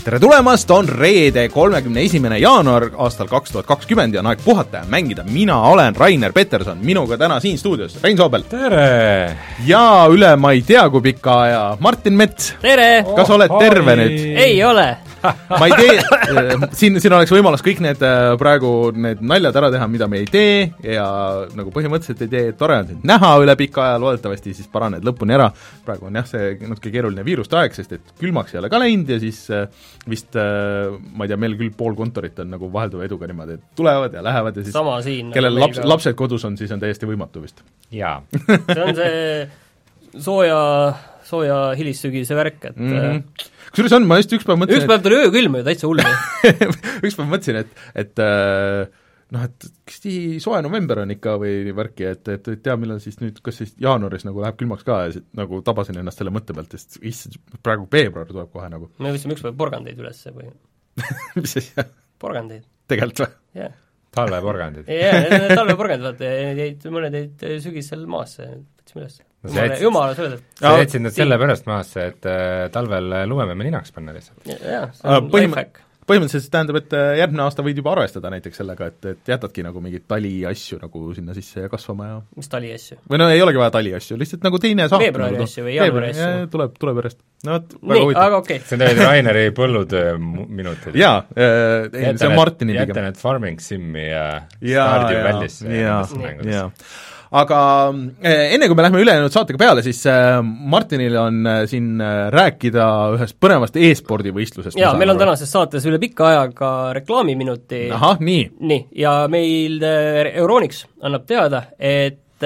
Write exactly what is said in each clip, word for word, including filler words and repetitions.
tere tulemast, on reede, kolmekümne esimene jaanuar aastal kaks tuhat kakskümmend ja on aeg puhata ja mängida. Mina olen Rainer Peterson, minuga täna siin stuudios Rein Soobel. Tere! Ja üle ma ei tea kui pika aja Martin Mets. Tere! Kas oled oh, terve oi. Nüüd? Ei ole. Ma ei tee, siin, siin oleks võimalus kõik need praegu need naljad ära teha, mida me ei tee ja nagu põhimõtteliselt ei tee, tore on sind näha üle pika aja, loodetavasti siis paraned lõpuni ära. Praegu on jah, see natuke keeruline viiruste aeg, sest et külmaks ei ole ka läinud ja siis vist, ma ei tea, meil küll pool kontorit on nagu vahelduva eduga niimoodi, et tulevad ja lähevad ja siis sama siin, kellel laps, lapsed kodus on, siis on täiesti võimatu vist. Jaa. See on see sooja, sooja hilissügise värk, et mm-hmm. Kusjuures on, ma just üks päev mõtlesin, üks päev tuli öökülm ju täitsa hull. üks päev mõtlesin, et, et noh, et kas tii soe november on ikka või värki, et, et tea, millal siis nüüd, kas siis jaanuaris nagu läheb külmaks ka ja nagu tabasin ennast selle mõtte pealt, sest issand, praegu veebruar tuleb kohe nagu. Me võtsime üks päev porgandeid üles või? Mis siis jah? Porgandeid. Tegelikult või? Jah. Yeah. Talveporgandid. Jah, need on talveporgandid, vaata, jäid, mõned jäid sügisel maasse, võtsime üles. No, jumala, jumala söödad. Sa jätsid nüüd selle pärast maasse, et äh, talvel lumeme ninaks panna lihtsalt. Jah, see on Põhim- lifehack. Põhimõtteliselt tähendab, et järgmine aasta võid juba arvestada näiteks sellega, et, et jätadki nagu mingid tali asju nagu sinna sisse ja kasvama ja mis tali asju? või no ei olegi vaja tali asju, lihtsalt nagu teine saak veebruari nagu, asju või jaanuari asju? Tuleb, tuleb järjest. No, võt, nii, aga okei okay. See on tegelikult Raineri põllutöö minutid. Jaa, äh, see on Martini pigem. Jätta need farming simmi ja, ja stardi vällisse. Jaa, jaa. Aga enne kui me lähme ülejäänud saatega peale, siis Martinil on siin rääkida ühest põnevast e-spordivõistlusest. Jaa, meil on tänases saates üle pikka ajaga reklaamiminuti. Ahah, nii. Nii, ja meil Euronics annab teada, et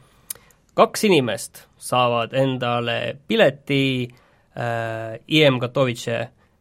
kaks inimest saavad endale pileti äh, I M Katowice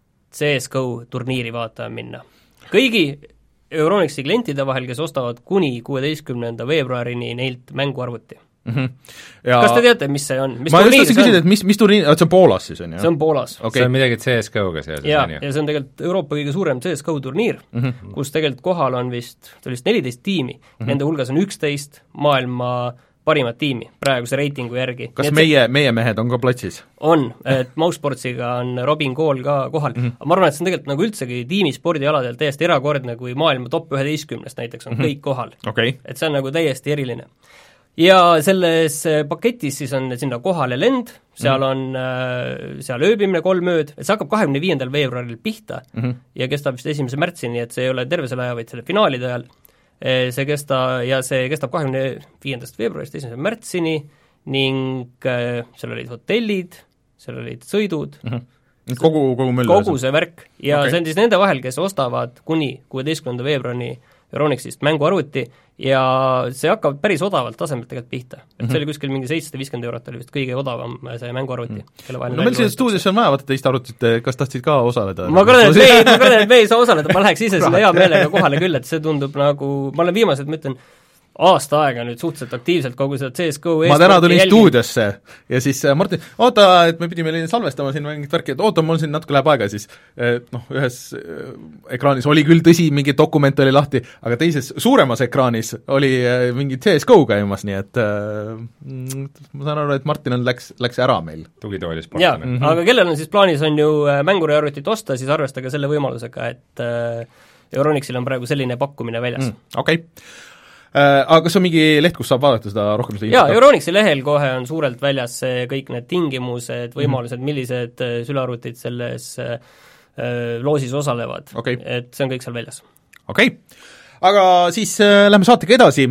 C S G O turniiri vaatama minna. Kõigi Euronixi klientide vahel, kes ostavad kuni kuueteistkümnenda veebruarini neilt mänguarvuti. Mm-hmm. Ja kas te teate, mis see on? Mis ma just tahtsin küsida, et mis, mis turniir, see on Poolas siis on, jah? See on Poolas. Okay. See on midagi C S G O-ga seal. Ja, ja see on tegelikult Euroopa kõige suurem C S G O turniir, mm-hmm. kus tegelikult kohal on vist, see oli vist neliteist tiimi, mm-hmm. nende hulgas on üksteist maailma parimat tiimi praeguse reitingu järgi. Kas Nii, meie, meie mehed on ka platsis? On, et Mousesportsiga on Robin Kool ka kohal mm. -hmm. ma arvan, et see on tegelikult nagu üldsegi tiimispordialadel täiesti erakordne, kui maailma top üheteistkümnest näiteks on mm -hmm. kõik kohal. Okay. Et see on nagu täiesti eriline. Ja selles paketis siis on sinna kohale lend, seal on mm -hmm. seal ööbimine kolm ööd, et see hakkab kahekümne viiendal veebruaril pihta mm -hmm. ja kestab vist esimese märtsini, et see ei ole terve selle aja, vaid selle finaalide ajal. See kesta, ja see kestab kahekümne viiendast veebruarist esimese märtsini ning seal olid hotellid, seal olid sõidud mm, -hmm. kogu, kogu möll kogu see värk ja okay. see on siis nende vahel, kes ostavad kuni kuueteistkümnenda veebruarini Euronixist mänguarvuti ja see hakkab päris odavalt tasemelt tegelikult pihta. Et mm -hmm. see oli kuskil mingi seitsesada viiskümmend eurot oli vist kõige odavam see mänguarvuti mm. -hmm. No meil siin stuudios on vaja vaata teist arvutit, kas tahtsid ka osaleda? Ma kardan, et me, ma kardan, et me ei saa osaleda, ma läheks ise sinna hea meelega kohale küll, et see tundub nagu, ma olen viimased, ma ütlen, aasta aega nüüd suhteliselt aktiivselt kogu seda C S G O ma täna tulin jälgin. Stuudiosse ja siis Martin, oota, et me pidime salvestama siin mingit värki, et oota, mul siin natuke läheb aega, siis noh, ühes ekraanis oli küll tõsi, mingi dokument oli lahti, aga teises suuremas ekraanis oli mingi C S G O käimas, nii et äh, ma saan aru, et Martin on, läks, läks ära meil. Tugitooli sportlane. Mm -hmm. Aga kellel on siis plaanis on ju mänguriarvutit osta, siis arvestage selle võimalusega, et äh, Euronixil on praegu selline pakkumine väljas mm,. Okei okay. Aga kas on mingi leht, kus saab vaadata seda rohkem seda jaa, Euronixi lehel kohe on suurelt väljas kõik need tingimused, võimalused, millised sülearvutid selles äh, loosis osalevad okay., et see on kõik seal väljas. Okei okay., aga siis äh, lähme saatega edasi.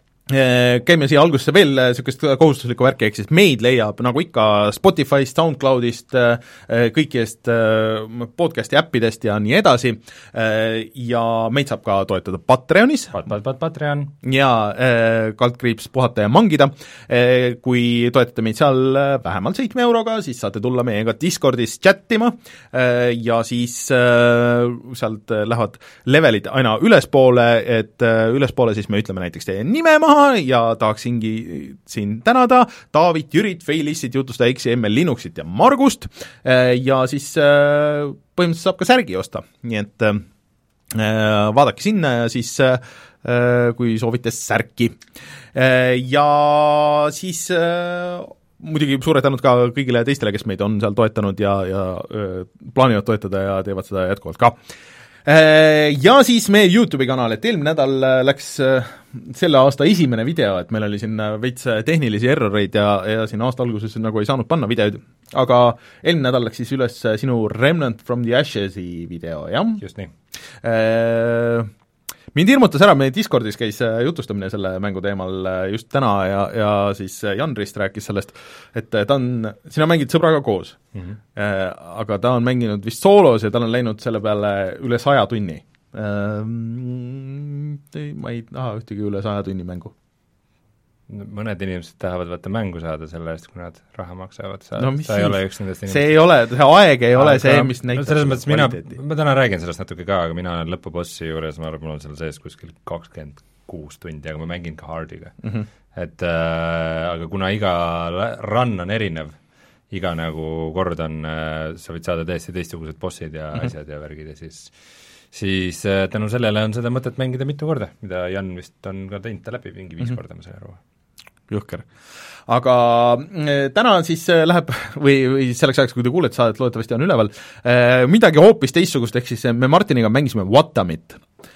Käime siia algusesse veel niisugust kohustuslikku värki, ehk siis meid leiab nagu ikka Spotify'st, SoundCloudist, kõikidest podcasti äppidest ja nii edasi, ja meid saab ka toetada Patreonis pat, pat, pat, Patreon ja kaldkriips puhata ja mangida. Kui toetate meid seal vähemalt seitsme euroga, siis saate tulla meiega Discordis chattima ja siis sealt lähevad levelid aina ülespoole, et ülespoole siis me ütleme näiteks teie nime maha ja tahaksingi siin tänada Taavit, Jürit, Feilissit, Jutusta X, M L Linuxit ja Margust ja siis põhimõtteliselt saab ka särgi osta, nii et vaadake sinna ja siis kui soovite särki. Ja siis muidugi suured tänud ka kõigile teistele, kes meid on seal toetanud ja, ja öö, plaanivad toetada ja teevad seda jätkuvalt ka. Ja siis meie YouTube'i kanal, et eelmine nädal läks selle aasta esimene video, et meil oli siin veits tehnilisi erroreid ja, ja siin aasta alguses nagu ei saanud panna videoid, aga eelmine nädal läks siis üles sinu Remnant from the Ashes'i video, jah? Just nii. Mind hirmutas ära, meie Discordis käis jutustamine selle mängu teemal just täna ja, ja siis Jan Rist rääkis sellest, et ta on, sina mängid sõbraga koos mm, -hmm. aga ta on mänginud vist soolos ja tal on läinud selle peale üle saja tunni. Ma ei taha ühtegi üle saja tunni mängu. Mõned inimesed tahavad vaata mängu saada selle eest, kui nad raha maksavad, sa, no, sa ei ole üks nendest inimesed. See ei ole, see aeg ei ole aga, see, mis näitab no selles mõttes mina, ma täna räägin sellest natuke ka, aga mina olen lõpubossi juures, ma arvan, mul on seal sees kuskil kakskümmend kuus tundi, aga ma mängin ka hardiga mm. -hmm. Et äh, aga kuna iga run on erinev, iga nagu kord on äh,, sa võid saada täiesti teistsugused bossid ja mm -hmm. asjad ja värgid ja siis siis äh, tänu sellele on seda mõtet mängida mitu korda, mida Jan vist on ka teinud ta läbi mingi viis mm -hmm. korda, ma sain aru. Juhker. Aga täna siis läheb, või, või selleks ajaks, kui te kuulete saadet, loodetavasti on üleval, midagi hoopis teistsugust, ehk siis me Martiniga mängisime Watamit.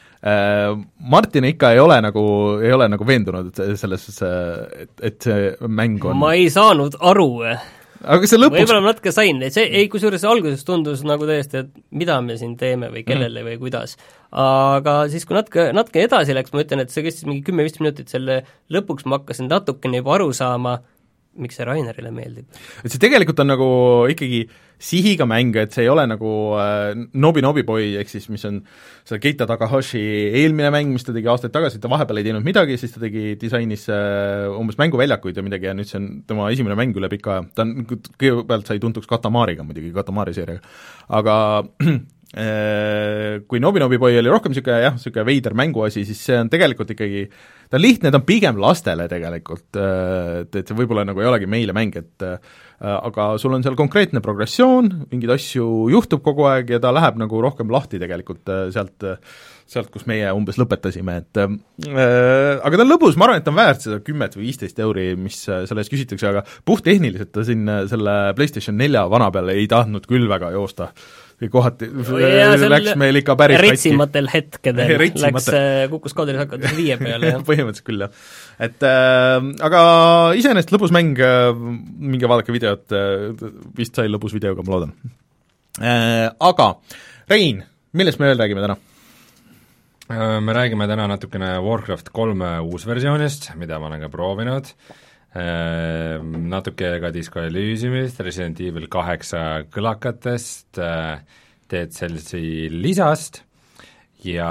Martin ikka ei ole nagu, ei ole nagu veendunud selles, et, et see mäng on ma ei saanud aru. Aga see lõpuks võib-olla ma natuke sain, et see, ei kusjuures alguses tundus nagu tõesti, et mida me siin teeme või kellele mm. või kuidas. Aga siis, kui natuke, natuke edasi läks, ma ütlen, et see kestis mingi kümme-viis minutit, selle lõpuks ma hakkasin natukene juba aru saama, miks see Rainerile meeldib. Et see tegelikult on nagu ikkagi sihiga mäng, et see ei ole nagu äh, Nobi Nobi Boy, ehk siis mis on see Keita Takahashi eelmine mäng, mis ta tegi aastaid tagasi, ta vahepeal ei teinud midagi, siis ta tegi disainis äh, umbes mänguväljakuid ja midagi ja nüüd see on tema esimene mäng üle pika aja, ta on, kõigepealt sai tuntuks Katamariga muidugi, Katamari seeriaga, aga äh, kui Nobi Nobi Boy oli rohkem niisugune jah, niisugune veider mänguasi, siis see on tegelikult ikkagi, ta on lihtne, ta on pigem lastele tegelikult, et, et see võib-olla nagu ei olegi meile mäng, et aga sul on seal konkreetne progressioon, mingeid asju juhtub kogu aeg ja ta läheb nagu rohkem lahti tegelikult sealt, sealt, kus meie umbes lõpetasime, et äh, aga ta on lõbus, ma arvan, et ta on väärt seda kümmet või viisteist euri, mis selle eest küsitakse, aga puhttehniliselt ta siin selle PlayStation nelja vana peale ei tahtnud küll väga joosta. Kohati ja, läks meil ikka päris retsimatel hetkedel läks, kukkus kaadris hakata viie peale, jah. Põhimõtteliselt küll, jah. Et äh, aga iseenesest lõbus mäng, minge vaadake videot, vist sai lõbus videoga, ma loodan äh,. Aga Rein, millest me veel räägime täna? Me räägime täna natukene Warcraft kolme uusversioonist, mida ma olen ka proovinud, natuke ka Disco Elysiumist, Resident Evil kaheksa kõlakatest, Dead Cellsi lisast ja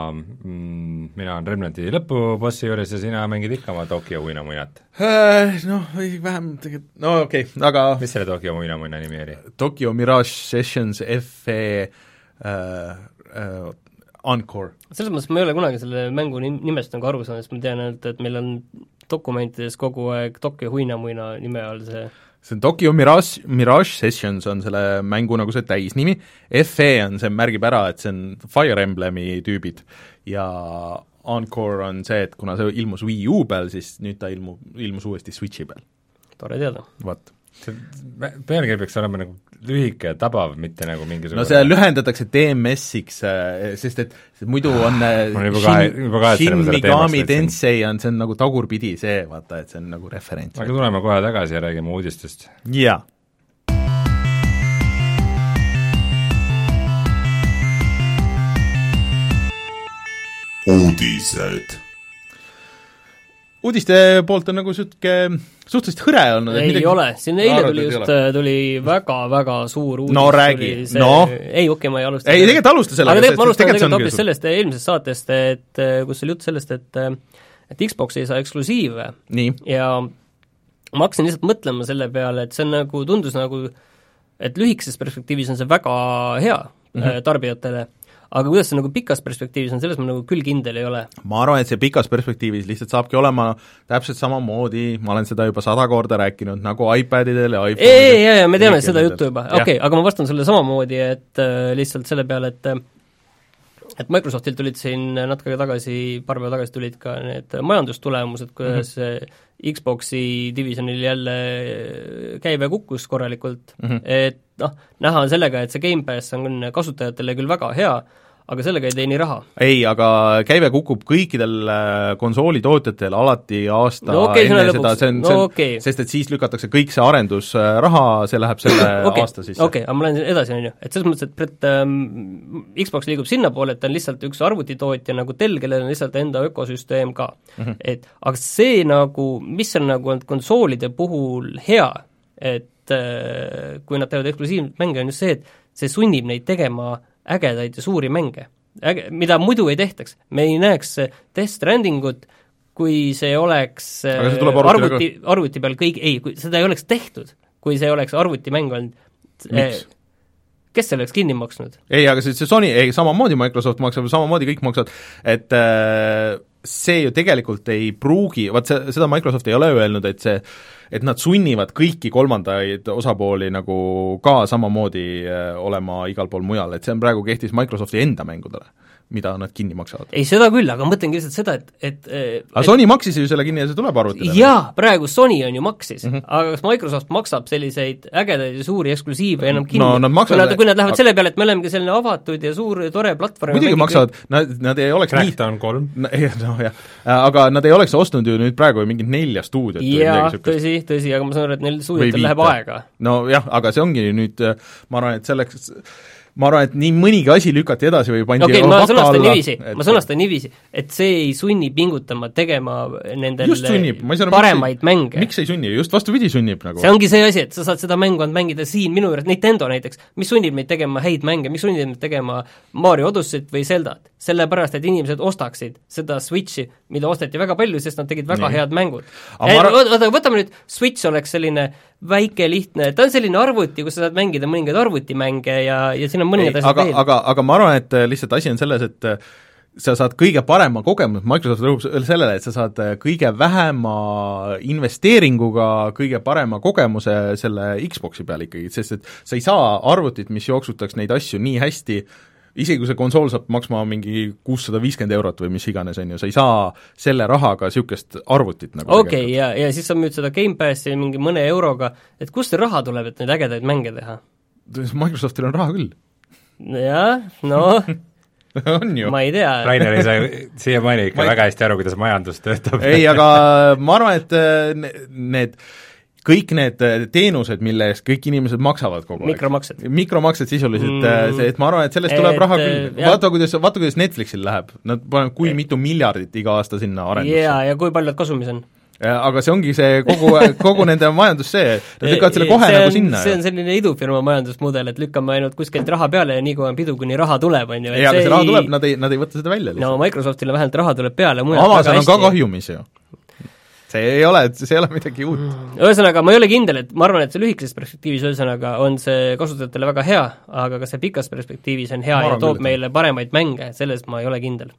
mm, mina olen Remnanti lõpubossi juures ja sina mängid ikka oma Tokyo uinamuinat. Noh, või vähem tegelikult, no okei okay,, aga mis selle Tokyo uinamuina nimi oli? Tokyo Mirage Sessions F E uh, uh, Encore. Selles mõttes ma ei ole kunagi selle mängu nimest nagu aru saanud, sest ma tean ainult, et meil on dokumentides kogu aeg Tokyo uinamuina nime all see see on Tokyo Mirage, Mirage Sessions on selle mängu nagu see täisnimi, F E on, see märgib ära, et see on Fire Emblemi tüübid ja Encore on see, et kuna see ilmus Wii U peal, siis nüüd ta ilmu, ilmus uuesti Switchi peal. Tore teada. Vaat. see pealkiri peaks olema nagu lühike ja tabav, mitte nagu mingisugune no see lühendatakse D M S-iks, sest et muidu on Shin Megami Tensei on, see on nagu tagurpidi see, vaata, et see on nagu referents. aga tuleme kohe tagasi ja räägime uudistest. jaa. uudised. Uudiste poolt on nagu sütke suhteliselt hõre olnud. ei midagi... ole, siin eile tuli just, tuli väga-väga suur uudis. no räägi, see... no. ei, okei okay,, ma ei alusta. ei, tegelikult alusta sellega. aga tegelikult ma alustan tegelikult hoopis sellest eelmisest saatest, et kus oli jutt sellest, et et Xbox ei saa eksklusiive. Nii. Ja ma hakkasin lihtsalt mõtlema selle peale, et see on nagu, tundus nagu, et lühikeses perspektiivis on see väga hea mm-hmm. tarbijatele, aga kuidas see nagu pikas perspektiivis on, selles ma nagu küll kindel ei ole. ma arvan, et see pikas perspektiivis lihtsalt saabki olema täpselt samamoodi, ma olen seda juba sada korda rääkinud, nagu iPadidel ja iPhone'idel. ei, ei, ei, me teame seda juttu juba, okei okay,, aga ma vastan sulle samamoodi, et äh, lihtsalt selle peale, et et Microsoftilt tulid siin natuke tagasi, paar päeva tagasi tulid ka need majandustulemused, kuidas mm-hmm. Xboxi divisionil jälle käive kukkus korralikult mm, -hmm. et noh, näha on sellega, et see Game Pass on kasutajatele küll väga hea, aga sellega ei teeni raha. ei, aga käive kukub kõikidel konsoolitootjatel alati aasta no okay, enne lõpuks. seda, see on, no see on okay. sest et siis lükatakse kõik see arendusraha, see läheb selle okay. aasta sisse. okei okay,, aga ma lähen edasi, on ju, et selles mõttes, et, et ähm, Xbox liigub sinna poole, et ta on lihtsalt üks arvutitootja nagu Dell, kellel on lihtsalt enda ökosüsteem ka mm. -hmm. et aga see nagu, mis on nagu konsoolide puhul hea, et äh, kui nad teevad eksklusiivseid mänge, on just see, et see sunnib neid tegema ägedaid ja suuri mänge, äge, mida muidu ei tehtaks. Me ei näeks Death Strandingut, kui see oleks see arvuti, arvuti peal kõik, ei, kui seda ei oleks tehtud, kui see oleks arvutimäng olnud. Miks? Kes selle oleks kinni maksnud? ei, aga see, see Sony, ei, samamoodi Microsoft maksab, samamoodi kõik maksavad, et äh, see ju tegelikult ei pruugi, vaat see, seda Microsoft ei ole öelnud, et see et nad sunnivad kõiki kolmandaid osapooli nagu ka samamoodi olema igal pool mujal, et see on praegu kehtis Microsofti enda mängudele, mida nad kinni maksavad. ei, seda küll, aga mõtlengi lihtsalt seda, et, et aga et, Sony maksis ju selle kinni ja see tuleb arvutile. jaa, praegu Sony on ju maksis mm, -hmm. aga kas Microsoft maksab selliseid ägedaid ja suuri eksklusiive enam kinni? no nad maksavad, kui nad, kui nad lähevad aga... selle peale, et me olemegi selline avatud ja suur ja tore platvorm. muidugi maksavad, nad, nad ei oleks Crackdown kolm. no jah, aga nad ei oleks ostnud ju nüüd praegu mingit nelja stuudiot. jaa, tõsi, tõsi, aga ma saan aru, et neil stuudiotel läheb aega. no jah, aga see ongi nüüd, ma arvan, et selleks ma arvan, et nii mõnigi asi lükati edasi või pandi okei okay,, ma sõnastan niiviisi et..., ma sõnastan niiviisi, et see ei sunni pingutama tegema nendel paremaid miks mänge. miks ei sunni, just vastupidi sunnib nagu. see ongi see asi, et sa saad seda mängu mängida siin minu juures, Nintendo näiteks, mis sunnib meid tegema häid mänge, mis sunnib meid tegema Mario Odysseid või Zeldat? sellepärast, et inimesed ostaksid seda Switchi, mida osteti väga palju, sest nad tegid väga nii. head mängud. Oota, võtame nüüd, Switch oleks selline väike, lihtne, ta on selline arvuti, kus sa saad mängida mõningaid arvutimänge ja, ja siin on mõningad asjad aga, aga, aga ma arvan, et lihtsalt asi on selles, et sa saad kõige parema kogemuse, Microsoft rõhub sellele, et sa saad kõige vähema investeeringuga kõige parema kogemuse selle Xboxi peal ikkagi, sest et sa ei saa arvutit, mis jooksutaks neid asju nii hästi, isegi kui see konsool saab maksma mingi kuussada viiskümmend eurot või mis iganes, on ju, sa ei saa selle rahaga niisugust arvutit nagu okei okay,, ja, ja siis sa müüd seda Game Passi mingi mõne euroga, et kust see raha tuleb, et neid ägedaid mänge teha? Microsoftil on raha küll. jah, noh on ju. ma ei tea. Rainer ei saa siiamaani ikka ma... väga hästi aru, kuidas majandus töötab. ei, aga ma arvan, et need kõik need teenused, mille eest kõik inimesed maksavad kogu aeg. mikromaksed. mikromaksed sisuliselt mm., see, et ma arvan, et sellest tuleb et, raha küll. vaata, kuidas, vaata, kuidas Netflixil läheb. Nad panevad kui mitu miljardit iga aasta sinna arendusse. jaa, ja kui palju nad kasumis on? aga see ongi see kogu, kogu nende majandus see, nad lükkavad selle kohe see nagu on, sinna. see on selline idufirma majandusmudel, et lükkame ainult kuskilt raha peale ja nii kui on pidu, kuni raha tuleb, on ju. jaa, aga see raha tuleb, nad ei, nad ei võta seda välja lihtsalt. no Microsoftile vähemalt raha tuleb peale. Amazon on ka kahjumis ju. see ei ole, see ei ole midagi uut. Ühesõnaga, ma ei ole kindel, et ma arvan, et see lühikeses perspektiivis ühesõnaga on see kasutajatele väga hea, aga ka see pikas perspektiivis on hea ma ja toob küll, meile paremaid mänge, selles ma ei ole kindel.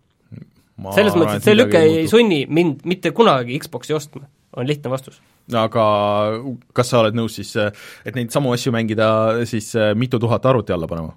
Ma selles mõttes, et see lüke ei sunni mind mitte kunagi Xboxi ostma, on lihtne vastus. aga kas sa oled nõus siis, et neid samu asju mängida siis mitu tuhat arvuti alla panema?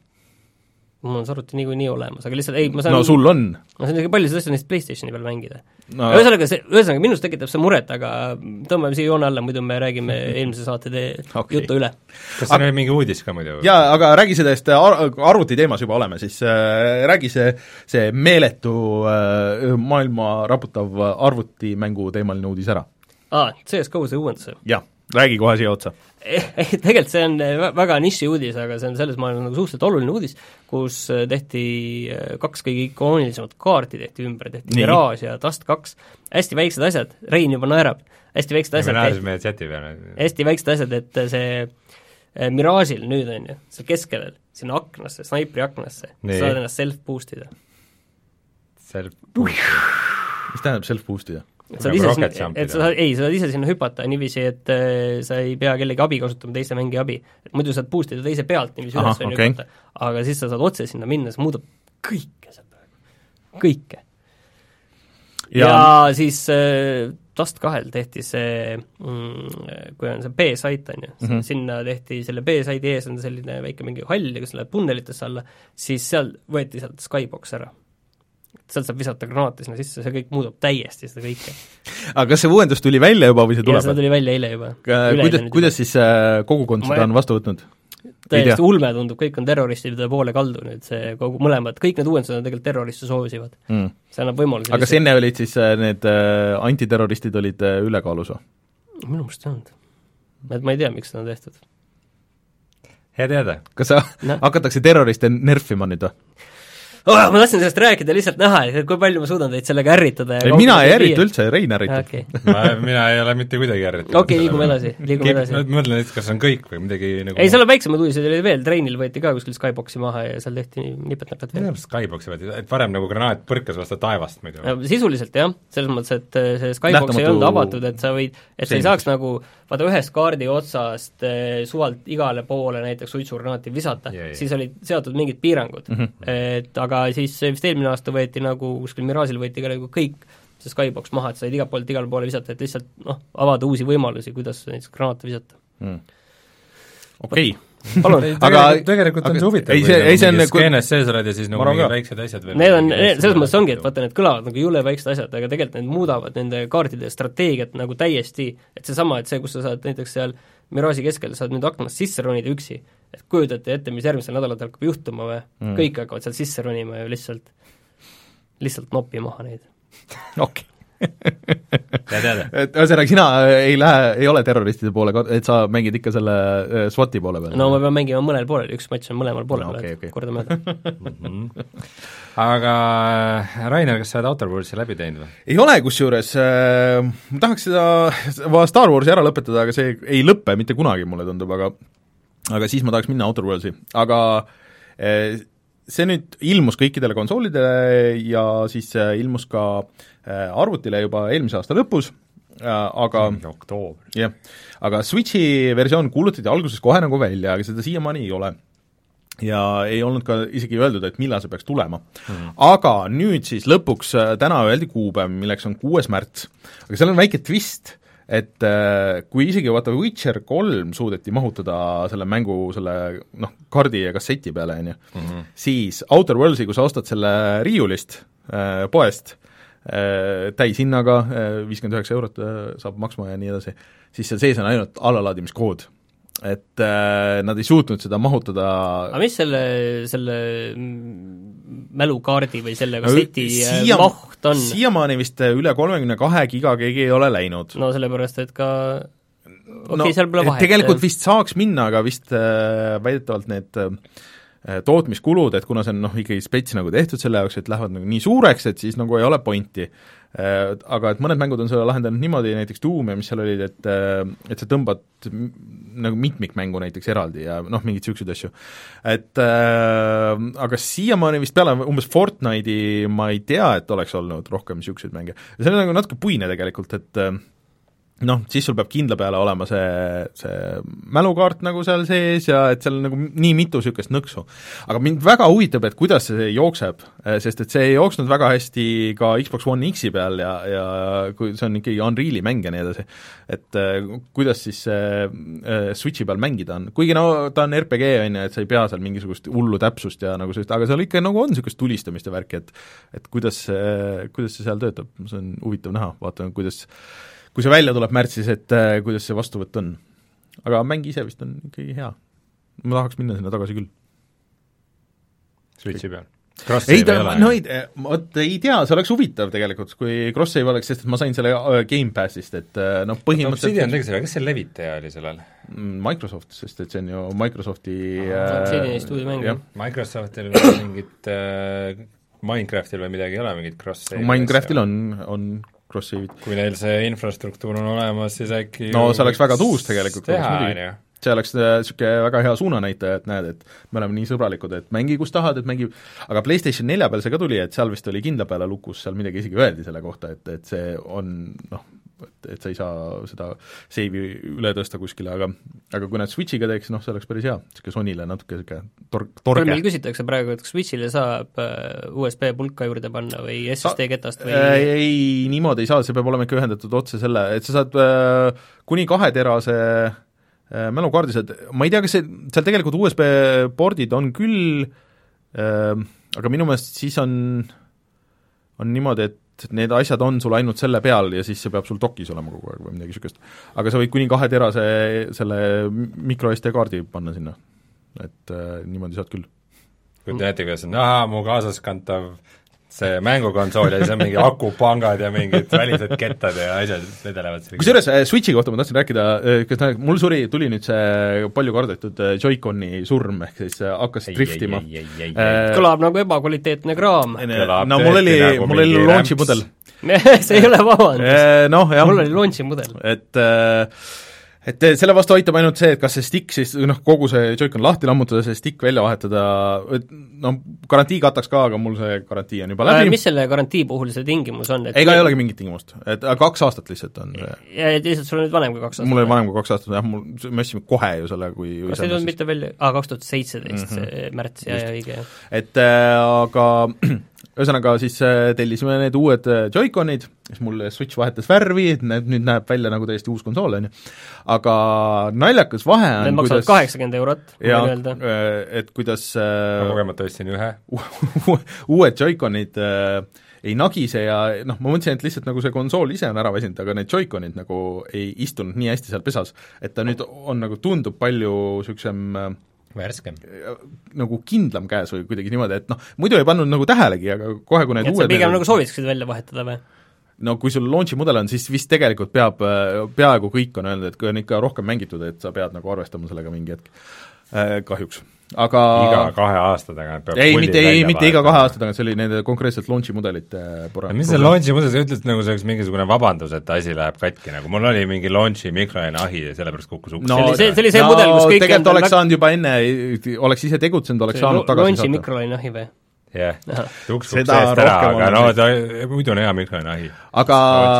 mul on see arvuti niikuinii olemas, aga lihtsalt ei, ma saan no sul on? ma saan paljusid asju neist PlayStationi peal mängida no.. ühesõnaga, see, ühesõnaga minus tekitab see muret, aga tõmbame siia joone alla, muidu me räägime eelmise saate tee okay. juttu üle. kas see aga, on mingi uudis ka muidu? jaa, aga räägi sellest ar-, arvuti teemas juba oleme, siis äh, räägi see, see meeletu äh, maailma raputav arvutimängu teemaline uudis ära. aa, C S G O see uuenduse? jah, räägi kohe siia otsa. Tegelikult see on väga niši uudis, aga see on selles maailmas nagu suhteliselt oluline uudis, kus tehti kaks kõige ikoonilisemat kaarti tehti ümber, tehti Nii. Mirage ja Dust kaks, hästi väiksed asjad, Rein juba naerab, hästi väiksed asjad, hästi väiksed asjad, et see Mirage'il nüüd on ju, seal keskel, sinna aknasse, snaipri aknasse, saad ennast self-boostida. Self-boostida? mis tähendab self-boostida? et sa ise sinna, et sa, ei, sa saad ise sinna hüpata niiviisi, et äh, sa ei pea kellegi abi kasutama, teise mängi abi. Et muidu saad boostida teise pealt niiviisi üles või okay. hüpata, aga siis sa saad otse sinna minna, see muudab kõike seal praegu, kõike. ja, ja siis äh, Dust kahel tehti see mm, kui on see B-site, on ju, mm -hmm. sinna tehti selle B-site'i ees on selline väike mingi hall ja kui sa lähed tunnelitesse alla, siis seal võeti sealt Skybox ära. sealt saab visata granaate sinna sisse, see kõik muudab täiesti seda kõike. aga kas see uuendus tuli välja juba või see tuleb? ja seda tuli välja eile juba. Kuidas, kuidas siis kogukond seda on vastu võtnud? Täiesti ulme tundub, kõik on terroristide poole kaldu nüüd, see kogu mõlemad, kõik need uuendused on tegelikult terroriste soosivad mm.. see annab võimalusi. aga kas enne olid siis need antiterroristid olid ülekaalus või? minu meelest ei olnud. et ma ei tea, miks seda on tehtud. hea teada. kas sa no. hakatakse terroriste nerfima nüüd või? Oh, ma tahtsin sellest rääkida, lihtsalt näha, et kui palju ma suudan teid sellega ärritada. Ei, mina ei ärrita üldse, Rein ärritab. Okay. ma, mina ei ole mitte kuidagi ärritab. okei okay,, liigume edasi, liigume edasi. Ma mõtlen, et kas on kõik või midagi nagu ei, seal on väiksemad uudised oli veel, Treinil võeti ka kuskil Skyboxi maha ja seal tehti nipet-näpet veel. Minu Skyboxi võeti, et varem nagu granaat põrkas vastu taevast muidu. Sisuliselt jah, selles mõttes, et see Skybox ei olnud avatud, et sa võid, et sa ei saaks nagu vaata ühest kaardi otsast suvalt igale poole näiteks suitsugranaati visata, siis olid seatud mingid piirangud mm. -hmm. et aga siis vist eelmine aasta võeti nagu, kuskil Mirage'il võeti ka nagu kõik see Skybox maha, et sa said igalt poolt igale poole visata, et lihtsalt noh, avada uusi võimalusi, kuidas näiteks granaate visata mm.. okei okay. palun. aga tegelikult on see huvitav, kui see, see mingis skeenes sees oled ja siis nagu mingid väiksed asjad veel. Need on, selles mõttes ongi, et vaata, need kõlavad nagu jule väiksed asjad, aga tegelikult need muudavad nende kaartide strateegiat nagu täiesti, et seesama, et see, kus sa saad näiteks seal Mirage'i keskel, saad nüüd aknast sisse ronida üksi, et kujutate ette, mis järgmisel nädalatel hakkab juhtuma või mm. kõik hakkavad sealt sisse ronima ju lihtsalt, lihtsalt noppi maha neid. okei. et ühesõnaga, sina ei lähe, ei ole terroristide poole, et sa mängid ikka selle SWAT-i poole peal? no ma pean mängima mõnel poolel, üks matš on mõlemal poolel no, okay, okay. korda mööda. aga Rainer, kas sa oled Outer Worldsi läbi teinud või? ei ole, kusjuures ma tahaks seda Star Warsi ära lõpetada, aga see ei lõppe mitte kunagi, mulle tundub, aga aga siis ma tahaks minna Outer Worldsi, aga see nüüd ilmus kõikidele konsoolidele ja siis ilmus ka arvutile juba eelmise aasta lõpus, aga oktoobris. jah, aga Switchi versioon kuulutati alguses kohe nagu välja, aga seda siiamaani ei ole. ja ei olnud ka isegi öeldud, et millal see peaks tulema mm.. aga nüüd siis lõpuks täna öeldi kuupäev, milleks on kuues märts. aga seal on väike twist, et kui isegi vaata Witcher kolm suudeti mahutada selle mängu selle noh, kaardi ja kasseti peale, on ju, siis Outer Worldsi, kui sa ostad selle riiulist äh, poest äh, täishinnaga äh, viiskümmend üheksa eurot äh, saab maksma ja nii edasi, siis seal sees on ainult allalaadimiskood. Et äh, nad ei suutnud seda mahutada. aga mis selle, selle mälukaardi või selle kasseti Siia, maht on? Siiamaani vist üle kolmekümne kahe giga keegi ei ole läinud. no sellepärast, et ka okei okay, no, seal pole vahet. tegelikult vist saaks minna, aga vist äh, väidetavalt need äh, tootmiskulud, et kuna see on noh, ikkagi spets nagu tehtud selle jaoks, et lähevad nagu nii suureks, et siis nagu ei ole pointi. Aga et mõned mängud on selle lahendanud niimoodi, näiteks Doom ja mis seal olid, et et sa tõmbad nagu mitmikmängu näiteks eraldi ja noh, mingid niisuguseid asju. Et äh, aga siiamaani vist peale umbes Fortnite'i ma ei tea, et oleks olnud rohkem niisuguseid mänge. Ja see on nagu natuke puine tegelikult, et noh, siis sul peab kindla peale olema see, see mälukaart nagu seal sees ja et seal nagu nii mitu niisugust nõksu. aga mind väga huvitab, et kuidas see jookseb, sest et see ei jooksnud väga hästi ka Xbox One X-i peal ja, ja kui see on ikkagi Unreali mäng ja nii edasi, et kuidas siis äh, Switchi peal mängida on, kuigi no ta on R P G, on ju, et sa ei pea seal mingisugust hullu täpsust ja nagu sellist, aga seal ikka nagu on niisugust tulistamist ja värki, et et kuidas, kuidas see seal töötab, see on huvitav näha, vaatame, kuidas kui see välja tuleb märtsis, et äh, kuidas see vastuvõtt on. aga mäng ise vist on ikkagi hea. ma tahaks minna sinna tagasi küll. Switchi peal? ei ta, no ei, vot ei tea, see oleks huvitav tegelikult, kui cross-save oleks, sest et ma sain selle Game Passist, et noh, põhimõtteliselt Obsidian tegi selle, kas see levitaja oli sellel? Microsoft, sest et see on ju Microsofti Obsidiani stuudiomäng. Microsoftil mingit äh, Minecraftil või midagi ei ole, mingit cross-save? Minecraftil on, on cross-save'id. Kui neil see infrastruktuur on olemas, siis äkki no see oleks väga tuus tegelikult. Teha, on ju. see oleks niisugune väga hea suunanäitaja, et näed, et me oleme nii sõbralikud, et mängi kus tahad, et mängi, aga PlayStation nelja peal see ka tuli, et seal vist oli kindla peale lukus, seal midagi isegi öeldi selle kohta, et, et see on noh, et, et sa ei saa seda save'i üle tõsta kuskile, aga aga kui nad Switchiga teeks, noh, see oleks päris hea, niisugune Sonyle natuke niisugune tor-, torge. meil küsitakse praegu, et kas Switchile saab U S B pulka juurde panna või S S D ketast või äh, ei, niimoodi ei saa, see peab olema ikka ühendatud otse selle, et sa saad äh, kuni kahe terase äh, mälukaardi saad, ma ei tea, kas see, seal tegelikult U S B pordid on küll äh,, aga minu meelest siis on on niimoodi, et need asjad on sul ainult selle peal ja siis see peab sul dokis olema kogu aeg või midagi niisugust. aga sa võid kuni kahe terase selle micro S D kaardi panna sinna, et äh, niimoodi saad küll. kui te näete, kuidas on, ahaa, mu kaasaskantav see mängukonsool ja siis on mingi akupangad ja mingid välised kettad ja asjad vedelevad selle. kusjuures Switchi kohta ma tahtsin rääkida, kas mul suri, tuli nüüd see palju kardetud Joy-Coni surm, ehk siis hakkas ei, driftima. Kõlab nagu ebakvaliteetne kraam. no mul oli, nagu mul oli launchi mudel. see ei ole vabandus. No, mul oli launchi mudel. Et et selle vastu aitab ainult see, et kas see stick siis, noh, kogu see Joy-Con lahti lammutada, see stick välja vahetada, no garantii kataks ka, aga mul see garantii on juba läbi. Mis selle garantii puhul see tingimus on? Et ega ei olegi mingit tingimust, et kaks aastat lihtsalt on see. Ja lihtsalt sul on nüüd vanem kui kaks aastat? Mul oli vanem kui kaks aastat, jah, mul, me ostsime kohe ju selle, kui kas see on mitte välja, aa, kaks tuhat seitseteist mm-hmm. märts, ja, ja õige. Et äh, aga ühesõnaga siis tellisime need uued Joy-Conid, siis mul Switch vahetas värvi, et need nüüd näeb välja nagu täiesti uus konsool, on ju. Aga naljakas vahe on need maksavad kaheksakümmend eurot, ja, et kuidas ma kogemata ostsin ühe uued Joy-Conid äh, ei nagise ja noh, ma mõtlesin, et lihtsalt nagu see konsool ise on ära väsinud, aga need Joy-Conid nagu ei istunud nii hästi seal pesas, et ta nüüd on nagu tundub palju niisugusem värskem. Nagu kindlam käes või kuidagi niimoodi, et noh, muidu ei pannud nagu tähelegi, aga kohe kui need et uued pigem nagu soovitaksid välja vahetada või? No kui sul launchi mudel on, siis vist tegelikult peab, peaaegu kõik on öelnud, et kui on ikka rohkem mängitud, et sa pead nagu arvestama sellega mingi hetk äh, kahjuks. Aga iga kahe aasta tagant peab ei, mitte, ei, mitte iga kahe aasta tagant, see oli nende konkreetselt launchi mudelite pura-. mis see launchi mudel, sa ütled nagu see oleks mingisugune vabandus, et asi läheb katki, nagu mul oli mingi launchi mikroenahi ja sellepärast kukkus uks. no, see, see oli see no, mudel, kus kõik tegelikult oleks saanud juba enne, oleks ise tegutsenud, oleks saanud tagasi launchi mikrolainahi või? jah, uks uks eest ära, aga no ta muidu on hea mikrolainahi. aga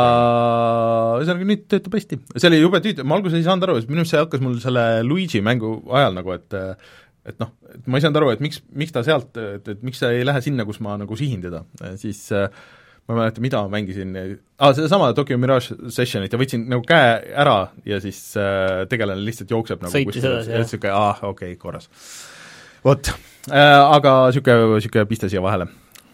ühesõnaga nüüd töötab hästi. see oli jube tüüt-, ma alguses ei saanud aru, minu arust see hakkas mul selle Luigi mängu ajal nagu, et et noh, et ma ei saanud aru, et miks, miks ta sealt, et, et miks ta ei lähe sinna, kus ma nagu sihin teda, siis äh, ma ei mäleta, mida ma mängisin, aa, sedasama Tokyo Mirage Sessionit ja võtsin nagu käe ära ja siis äh, tegelane lihtsalt jookseb nagu sõitis edasi, jah. Siuke, aa, okei okay,, korras. Vot äh,, aga niisugune, niisugune piste siia vahele.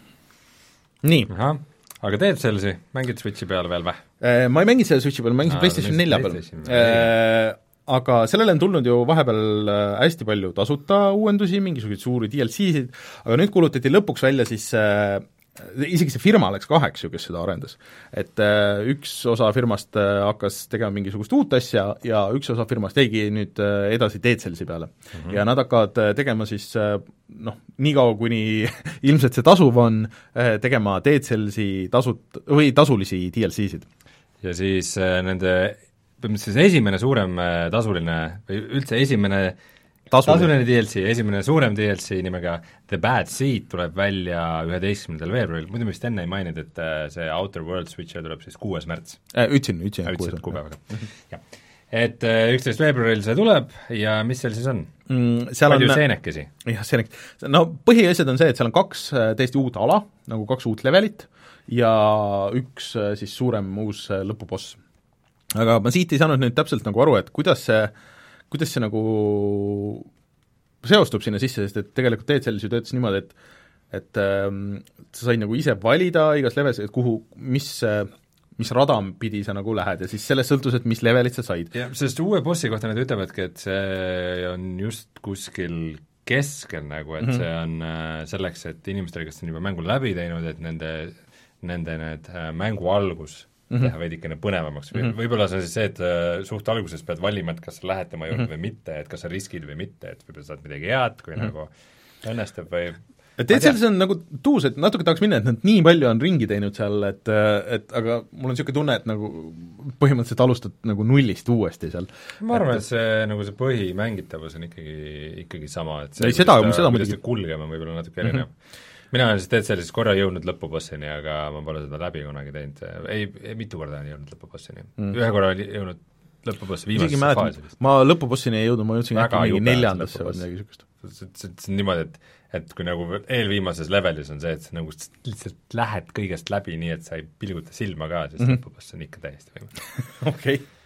Nii. Aha, aga teed sellesi, mängid Switchi peal veel või? Äh, ma ei mänginud selle Switchi peal, ma mängisin PlayStation nelja peal. Äh, aga sellele on tulnud ju vahepeal hästi palju tasuta uuendusi, mingisuguseid suuri D L C-sid, aga nüüd kuulutati lõpuks välja siis äh, isegi see firma läks kaheks ju, kes seda arendas. Et äh, üks osa firmast äh, hakkas tegema mingisugust uut asja ja üks osa firmast jäigi nüüd äh, edasi Dead Cellsi peale mm. -hmm. Ja nad hakkavad äh, tegema siis äh, noh, niikaua kuni ilmselt see tasuv on äh, tegema Dead Cellsi tasut- või tasulisi D L C-sid. Ja siis äh, nende põhimõtteliselt esimene suurem tasuline või üldse esimene tasuline, tasuline D L C, esimene suurem D L C nimega The Bad Seed tuleb välja üheteistkümnendal veebruaril, muidu me vist enne ei maininud, et see Outer Worlds Switch'ile tuleb siis kuues märts. Ütlesin, ütlesin. Ütlesin kuupäevaga, jah. Et üksteist veebruaril see tuleb ja mis seal siis on mm,? palju on, seenekesi? jah, seenekesi. No põhiasjad on see, et seal on kaks täiesti uut ala, nagu kaks uut levelit ja üks siis suurem uus lõpuboss. Aga ma siit ei saanud nüüd täpselt nagu aru, et kuidas see, kuidas see nagu seostub sinna sisse, sest et tegelikult Dead Cells ju töötas niimoodi, et et ähm, sa said nagu ise valida igas leves, et kuhu, mis, mis rada pidi sa nagu lähed ja siis sellest sõltus, et mis levelit sa said. jah, sest uue bossi kohta nad ütlevadki, et see on just kuskil keskel nagu, et mm -hmm. see on selleks, et inimestele, kes on juba mängu läbi teinud, et nende, nende need mängu algus teha mm -hmm. veidikene põnevamaks mm. -hmm. Võib-olla see on siis see, et uh, suht alguses pead valima, et kas sa lähed tema juurde mm -hmm. või mitte, et kas sa riskid või mitte, et võib-olla saad midagi head, kui mm -hmm. nagu õnnestub või Dead Cells on nagu tuus, et natuke tahaks minna, et nad nii palju on ringi teinud seal, et et aga mul on niisugune tunne, et nagu põhimõtteliselt alustad nagu nullist uuesti seal. ma arvan, et see nagu see põhimängitavus on ikkagi, ikkagi sama, et see, ei, seda, kuidas seda muidugi kulgema on võib-olla natuke erinev mm. -hmm. mina olen siis Dead Cellis korra jõudnud lõpubossini, aga ma pole seda läbi kunagi teinud, ei, ei, mitu korda olen jõudnud lõpubossini mm.. ühe korra olen jõudnud lõpubossi viimasesse faasi. ma lõpubossini ei jõudnud, ma jõudsin äkki mingi neljandasse või midagi niisugust. see, see, see on niimoodi, et et kui nagu eelviimases levelis on see, et sa nagu lihtsalt lähed kõigest läbi nii, et sa ei pilguta silma ka, sest mm -hmm. lõpuboss on ikka täiesti võimalik. okei.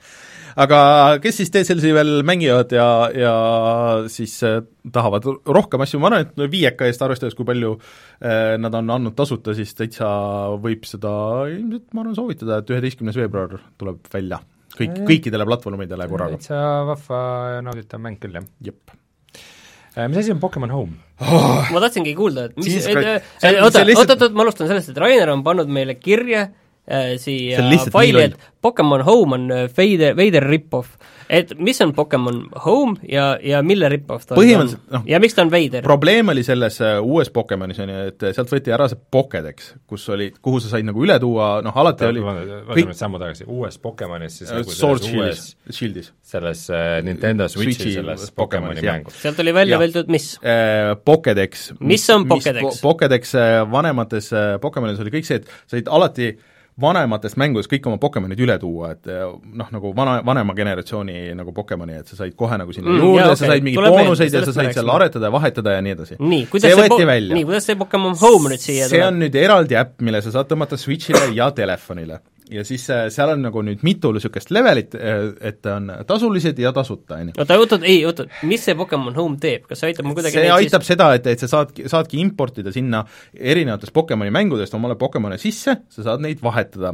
aga kes siis D L C veel mängivad ja, ja siis äh, tahavad rohkem asju, ma arvan, et viieka eest arvestades, kui palju äh, nad on andnud tasuta, siis täitsa võib seda ilmselt, ma arvan, soovitada, et üheteistkümnes veebruar tuleb välja kõik, kõikidele platvormidele korraga. täitsa vahva ja nauditav mäng küll, jah. Jep. Mis asi on Pokemon Home? Oh. Ma tahtsingi kuulda, et mis, oota, oota, oota, ma alustan sellest, et Rainer on pannud meile kirja äh, siia faili, et Pokemon Home on veider, veider rip-off. Et mis on Pokemon Home ja, ja mille rip-off ta on? No, ja miks ta on veider? Probleem oli selles uh, uues Pokemonis, on ju, et sealt võeti ära see Pokédex, kus oli, kuhu sa said nagu üle tuua, noh, alati ta, oli vaatame kõik... sammu tagasi, uues Pokemonis siis nagu Sword uues, Shieldis. Selles uh, Nintendo Switchi selles Pokemoni mängus. Sealt oli välja öeldud mis? Uh, Pokédex. Mis on Pokédex? Po Pokédex uh, vanemates uh, Pokemonis oli kõik see, et sa said alati vanematest mängudes kõik oma Pokemonid üle tuua, et noh, nagu vana, vanema generatsiooni nagu Pokemoni, et sa said kohe nagu sinna mm, juurde, jah, okay. Sa said mingi Tuleb boonuseid ja sa said seal aretada ja vahetada ja nii edasi. Nii, kuidas see, see, see, nii, kuidas see Pokemon Home nüüd siia see tuleb? On nüüd eraldi äpp, mille sa saad tõmmata Switchile ja telefonile. Ja siis seal on nagu nüüd mitu niisugust levelit, et on tasulised ja tasuta, on ju. oota, oota, ei, oota, mis see Pokemon Home teeb? Kas see aitab mul kuidagi see aitab siis... seda, et, et sa saadki, saadki importida sinna erinevatest Pokemoni mängudest omale Pokemone sisse, sa saad neid vahetada.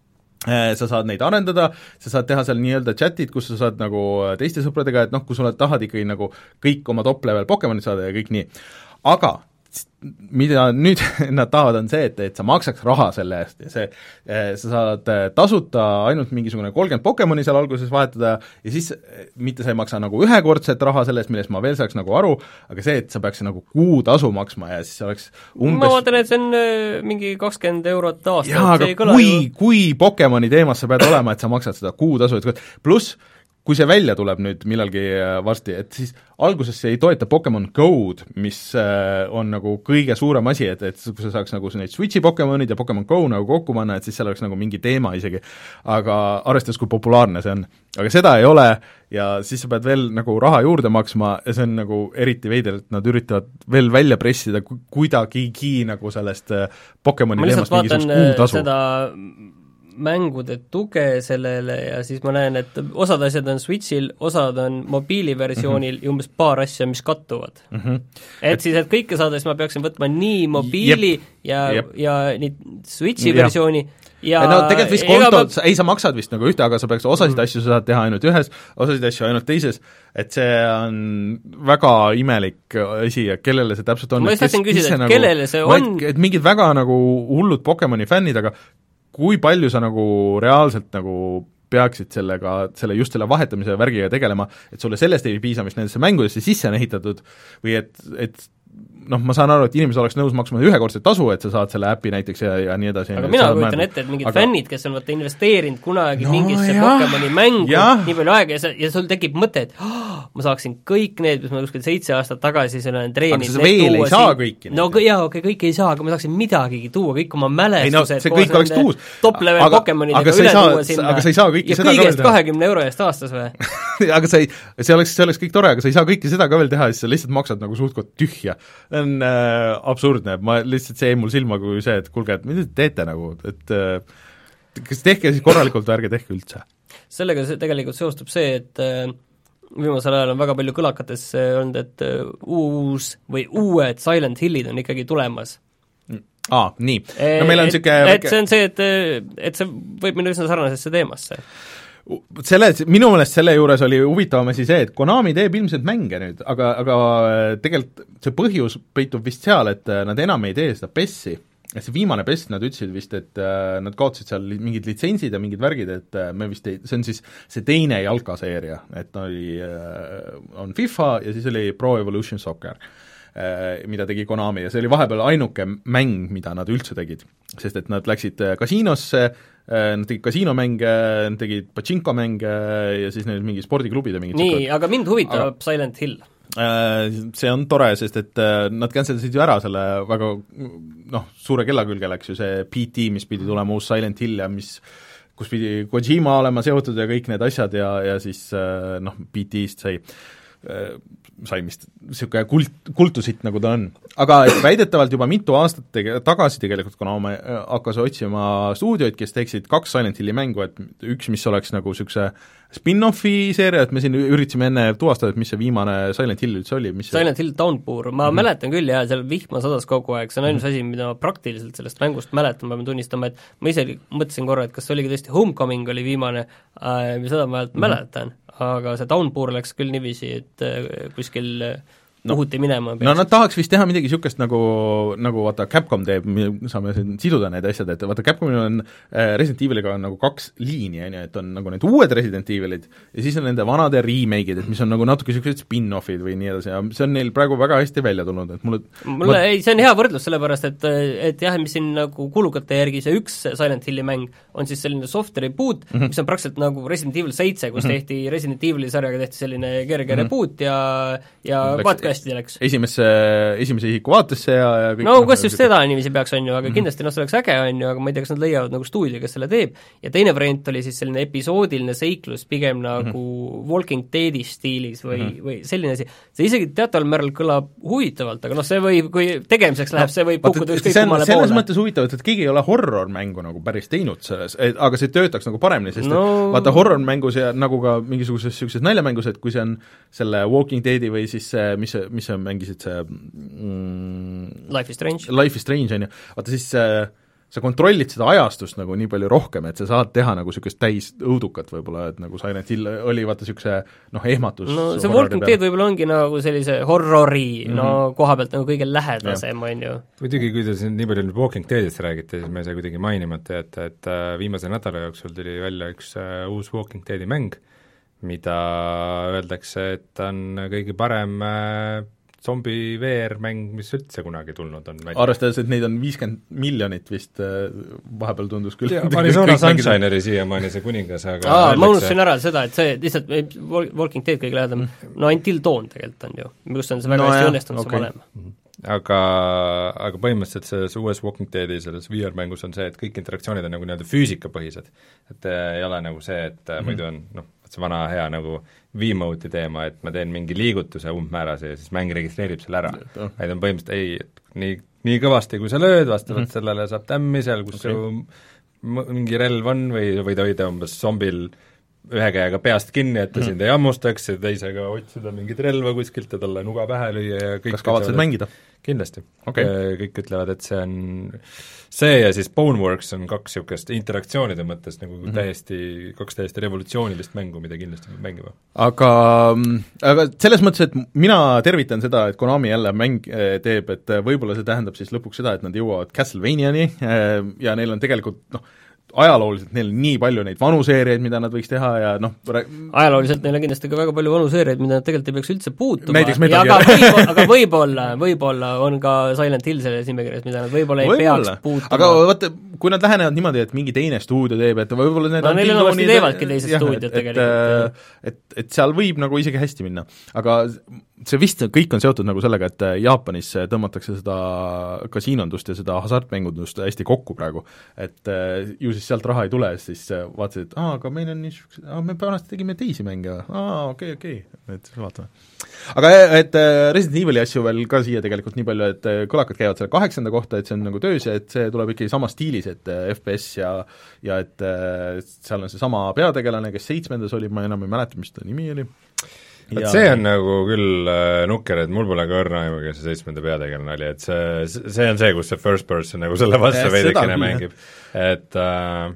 Sa saad neid arendada, sa saad teha seal nii-öelda chatid, kus sa saad nagu teiste sõpradega, et noh, kui sa tahad ikkagi nagu kõik oma top-level Pokemonid saada ja kõik nii. Aga mida nüüd nad tahavad, on see, et, et sa maksaks raha selle eest ja see, sa saad tasuta ainult mingisugune kolmkümmend Pokemoni seal alguses vahetada ja siis mitte sa ei maksa nagu ühekordset raha selle eest, millest ma veel saaks nagu aru, aga see, et sa peaks nagu kuutasu maksma ja siis oleks umbes ma vaatan, et see on mingi kakskümmend eurot aastat. jaa, aga kui, kui Pokemoni teemas sa pead olema, et sa maksad seda kuutasu, et pluss kui see välja tuleb nüüd millalgi varsti, et siis alguses see ei toeta Pokemon Go'd, mis on nagu kõige suurem asi, et, et kui sa saaks nagu neid Switchi Pokemonid ja Pokemon Go nagu kokku panna, et siis seal oleks nagu mingi teema isegi, aga arvestades, kui populaarne see on. Aga seda ei ole ja siis sa pead veel nagu raha juurde maksma ja see on nagu eriti veider, et nad üritavad veel välja pressida kuidagigi nagu sellest Pokemoni teemast mingisugust kuutasu. Seda mängude tuge sellele ja siis ma näen, et osad asjad on Switchil, osad on mobiiliversioonil mm -hmm. ja umbes paar asja, mis kattuvad mm. -hmm. Et, et siis, et kõike saada, siis ma peaksin võtma nii mobiili jep, ja, ja nii Switchi jep. versiooni ja no tegelikult vist kontod, ma... ei sa maksad vist nagu ühte, aga sa peaks osasid mm. asju sa saad teha ainult ühes, osasid asju ainult teises, et see on väga imelik asi ja kellele see täpselt on. ma just tahtsin küsida, et nagu, kellele see on? Et mingid väga nagu hullud Pokemoni fännid, aga kui palju sa nagu reaalselt nagu peaksid sellega, selle just selle vahetamise värgiga tegelema, et sulle sellest ei piisa, mis nendesse mängudesse sisse on ehitatud või et, et noh, ma saan aru, et inimesed oleks nõus maksma ühekordset tasu, et sa saad selle äpi näiteks ja, ja nii edasi. aga mina kujutan ette, et mingid aga... fännid, kes on vaata investeerinud kunagi no, mingisse jah. Pokemoni mängu nii palju aega ja, sa, ja sul tekib mõte, et oh, ma saaksin kõik need, mis ma kuskil seitse aastat tagasi selle olen treeninud. aga sa veel ei saa kõiki. no jaa, okei okay,, kõik ei saa, aga ma saaksin midagigi tuua, kõik oma mälestused. No, see kõik oleks tuus. Top-level Pokemonidega üle saa, tuua sinna. aga sa ei saa kõiki ja seda ka veel teha. kahekümne euro eest aastas või? aga sa ei, see oleks, see oleks kõik tore, aga sa ei saa kõike seda ka veel teha, siis sa lihtsalt maksad nagu suht-koht tühja. see on äh, absurdne, ma lihtsalt, see jäi mul silma kui see, et kuulge, et mida te teete nagu, et äh, kas tehke siis korralikult või ärge tehke üldse. sellega see tegelikult seostub see, et äh, viimasel ajal on väga palju kõlakates olnud, et äh, uus või uued Silent Hillid on ikkagi tulemas. aa, nii. no meil on niisugune et, et see on see, et, et see võib minna üsna sarnasesse teemasse. Selle, minu meelest selle juures oli huvitavam asi see, et Konami teeb ilmselt mänge nüüd, aga, aga tegelikult see põhjus peitub vist seal, et nad enam ei tee seda P E S-i. See viimane P E S, nad ütlesid vist, et nad kaotasid seal mingid litsentsid ja mingid värgid, et me vist ei, see on siis see teine jalkaseeria, et oli, on FIFA ja siis oli Pro Evolution Soccer, mida tegi Konami ja see oli vahepeal ainuke mäng, mida nad üldse tegid. Sest et nad läksid kasiinosse, nad tegid kasiinomänge, nad tegid pachinko-mänge ja siis neil mingi spordiklubid ja mingid nii, sõbrad. Aga mind huvitab aga... Silent Hill. See on tore, sest et nad cancelasid ju ära selle väga noh, suure kella külge läks ju see P T, mis pidi tulema uus Silent Hill ja mis kus pidi Kojima olema seotud ja kõik need asjad ja, ja siis noh, P T-st sai sai vist niisugune kult, kultusitt, nagu ta on. Aga et väidetavalt juba mitu aastat tege-, tagasi tegelikult, kuna ma hakkas otsima stuudioid, kes teeksid kaks Silent Hilli mängu, et üks, mis oleks nagu niisuguse spin-offi seeria, et me siin üritasime enne tuvastada, et mis see viimane Silent Hill üldse oli, mis Silent Hill Downpour, ma mm-hmm. mäletan küll jah, seal vihma sadas kogu aeg, see on ainus mm-hmm. asi, mida ma praktiliselt sellest mängust mäletan, ma pean tunnistama, et ma ise mõtlesin korra, et kas see oligi tõesti Homecoming oli viimane äh,, seda ma mm-hmm. mäletan, aga see Downpour läks küll niiviisi, et äh, kuskil no, puhuti minema. No nad tahaks vist teha midagi niisugust, nagu, nagu vaata Capcom teeb, saame siin siduda need asjad, et vaata Capcomil on äh, Resident Eviliga on nagu kaks liini, on ju, et on nagu need uued Resident Evilid ja siis on nende vanade remake'id, et mis on nagu natuke niisugused spin-offid või nii edasi ja see on neil praegu väga hästi välja tulnud, et mulle mulle ma... ei, see on hea võrdlus, sellepärast et, et jah, mis siin nagu kulukate järgi see üks Silent Hilli mäng on siis selline soft reboot mm, -hmm. mis on praktiliselt nagu Resident Evil seitse, kus mm -hmm. tehti Resident Evili sarjaga tehti selline kerge mm -hmm. reboot ja ja vaat hästi läks. Esimesse, esimese isiku vaatesse ja, ja kõik no kas just seda niiviisi peaks, on ju, aga mm -hmm. kindlasti noh, see oleks äge, on ju, aga ma ei tea, kas nad leiavad nagu stuudio, kes selle teeb, ja teine variant oli siis selline episoodiline seiklus, pigem nagu mm -hmm. Walking Deadi stiilis või mm, -hmm. või selline asi. See isegi teataval määral kõlab huvitavalt, aga noh, see võib, kui tegemiseks läheb no,, see võib kukkuda ükskõik kummale poole. selles mõttes huvitav, et keegi ei ole horror-mängu nagu päris teinud selles, aga see töötaks nagu paremini, sest no, et vaata horror-mängus ja nagu ka mingisuguses niisuguses naljamängus, et kui see on selle Walking Deadi või siis see, mis see, mis see mängisid see mm, Life is Strange. Life is Strange, on ju, vaata siis äh, sa kontrollid seda ajastust nagu nii palju rohkem, et sa saad teha nagu niisugust täis õudukat võib-olla, et nagu Silent Hill oli vaata niisuguse noh, ehmatus no see Walking Dead võib-olla ongi nagu sellise horrori mm -hmm. no koha pealt nagu kõige lähedasem, on ju. muidugi, kui te siin nii palju Walking Deadist räägite, siis ma ei saa kuidagi mainimata jätta, et viimase nädala jooksul tuli välja üks uh, uus Walking Deadi mäng, mida öeldakse, et on kõige parem uh, zombi V R-mäng, mis üldse kunagi tulnud on. arvestades, et neid on viiskümmend miljonit vist, vahepeal tundus küll. Arizona Sunshine oli siiamaani see kuningas, aga aa, ma unustasin ära seda, et see lihtsalt Walking Dead kõige lähedam, no Until Dawn tegelikult on ju, kus on see väga no hästi õnnestunud okay. see vanem. aga, aga põhimõtteliselt selles uues Walking Deadi selles V R-mängus on see, et kõik interaktsioonid on nagu nii-öelda füüsikapõhised. Et ei ole nagu see, et mm -hmm. muidu on noh, see vana hea nagu V-mode'i teema, et ma teen mingi liigutuse umbmäärase ja siis mäng registreerib selle ära. Vaid on põhimõtteliselt ei, et nii, nii kõvasti, kui sa lööd, vastavalt mm -hmm. sellele saab tämmi seal, kus okay. su mingi relv on või võid hoida umbes zombil ühe käega peast kinni, et ta mm -hmm. sind ei hammustaks ja teisega otsida mingit relva kuskilt ja talle nuga pähe lüüa ja kõik kas kavatsed mängida? Kindlasti okay.. Kõik ütlevad, et see on see ja siis Boneworks on kaks niisugust interaktsioonide mõttes nagu mm -hmm. täiesti, kaks täiesti revolutsioonilist mängu, mida kindlasti peab mängima. Aga, aga selles mõttes, et mina tervitan seda, et Konami jälle mäng teeb, et võib-olla see tähendab siis lõpuks seda, et nad jõuavad Castlevaniani ja neil on tegelikult noh, ajalooliselt neil on nii palju neid vanu seeriaid, mida nad võiks teha ja noh ajalooliselt neil on kindlasti ka väga palju vanu seeriaid, mida nad tegelikult ei peaks üldse puutuma. näiteks Metal Gear. Võib, aga võib-olla, võib-olla on ka Silent Hill selles nimekirjas, mida nad võib-olla ei võib-olla. peaks puutuma. aga vaata, kui nad lähenevad niimoodi, et mingi teine stuudio teeb, et võib-olla need no neil on varsti teevadki teised stuudiod tegelikult. Et, et, et seal võib nagu isegi hästi minna. Aga see vist kõik on seotud nagu sellega, et Jaapanis tõmmatakse seda kasiinondust ja seda hasartmängundust hästi kokku praegu, et ju siis sealt raha ei tule, siis vaatasid, et aa, aga meil on niisugused, aa, me pärast tegime teisi mänge, aa, okei, okei, et vaatame. aga et Resident Evili asju veel ka siia tegelikult nii palju, et kõlakad käivad selle kaheksanda kohta, et see on nagu töös ja et see tuleb ikkagi samas stiilis, et F P S ja ja et seal on seesama peategelane, kes seitsmendas oli, ma enam ei mäleta, mis ta nimi oli. et ja see on nagu küll äh, nukker, et mul pole ka õrna aimu, kes see seitsmenda peategelane oli, et see, see on see, kus see first person nagu selle vastu veidikene mängib. Et äh,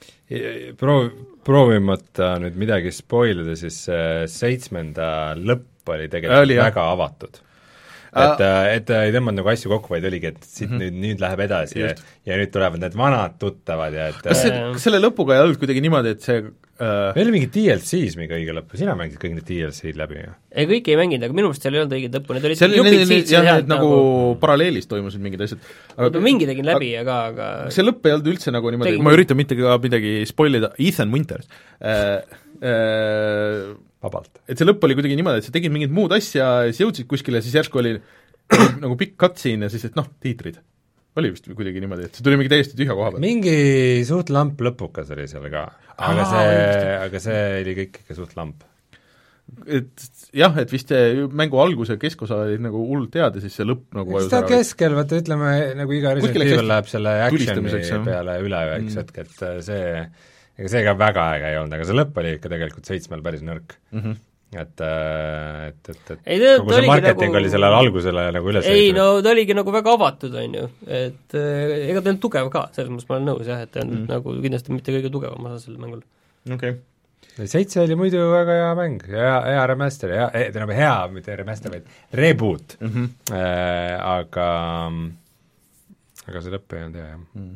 proov, proovimata nüüd midagi spoilida, siis äh, seitsmenda lõpp oli tegelikult oli, väga jah. avatud. et, et ei tõmmanud nagu asju kokku, vaid oligi, et siit mm -hmm. nüüd, nüüd läheb edasi ja, ja nüüd tulevad need vanad tuttavad ja et kas, see, kas selle lõpuga ei olnud kuidagi niimoodi, et see Uh, meil oli mingi D L C-s mingi õige lõppu, sina mängid kõik need D L C-d läbi, jah? ei, kõik ei mänginud, aga minu meelest seal ei olnud õiget lõppu, need olid seal jupid siit jah, et nagu, nagu paralleelis toimusid mingid asjad. aga mingi tegin läbi, aga, aga see lõpp ei olnud üldse nagu niimoodi, ma üritan mitte ka midagi spoilida, Ethan Winters äh, äh, vabalt. et see lõpp oli kuidagi niimoodi, et sa tegid mingit muud asja ja siis jõudsid kuskile, siis järsku oli nagu pikk cutscene ja siis, et noh, tiitrid. oli vist kuidagi niimoodi, et see tuli mingi täiesti tühja koha peal. mingi suht lamp lõpukas oli seal ka, aga Aa, see, aga see oli kõik ikka suht lamp. et jah, et vist see mängu alguse keskosa oli nagu hullult teada, siis see lõpp nagu eks ta keskel, vaata ütleme, nagu iga Resident Evil läheb selle action'i peale üle üks hetk, et see, ega see ka väga äge ei olnud, aga see lõpp oli ikka tegelikult seitsmel päris nõrk mm. -hmm. et, et, et, et ei, kogu see marketing nagu... oli sellele algusele nagu üles ei no ta oligi nagu väga avatud, on ju, et ega ta ei olnud tugev ka, selles mõttes ma olen nõus jah, et ta on mm. nagu kindlasti mitte kõige tugevam osa sellel mängul. okei okay. seitse oli muidu väga hea mäng, hea, hea remaster, hea, tähendab hea, mitte remaster, vaid reboot mm, -hmm. äh, aga aga see lõpp ei olnud hea, jah mm..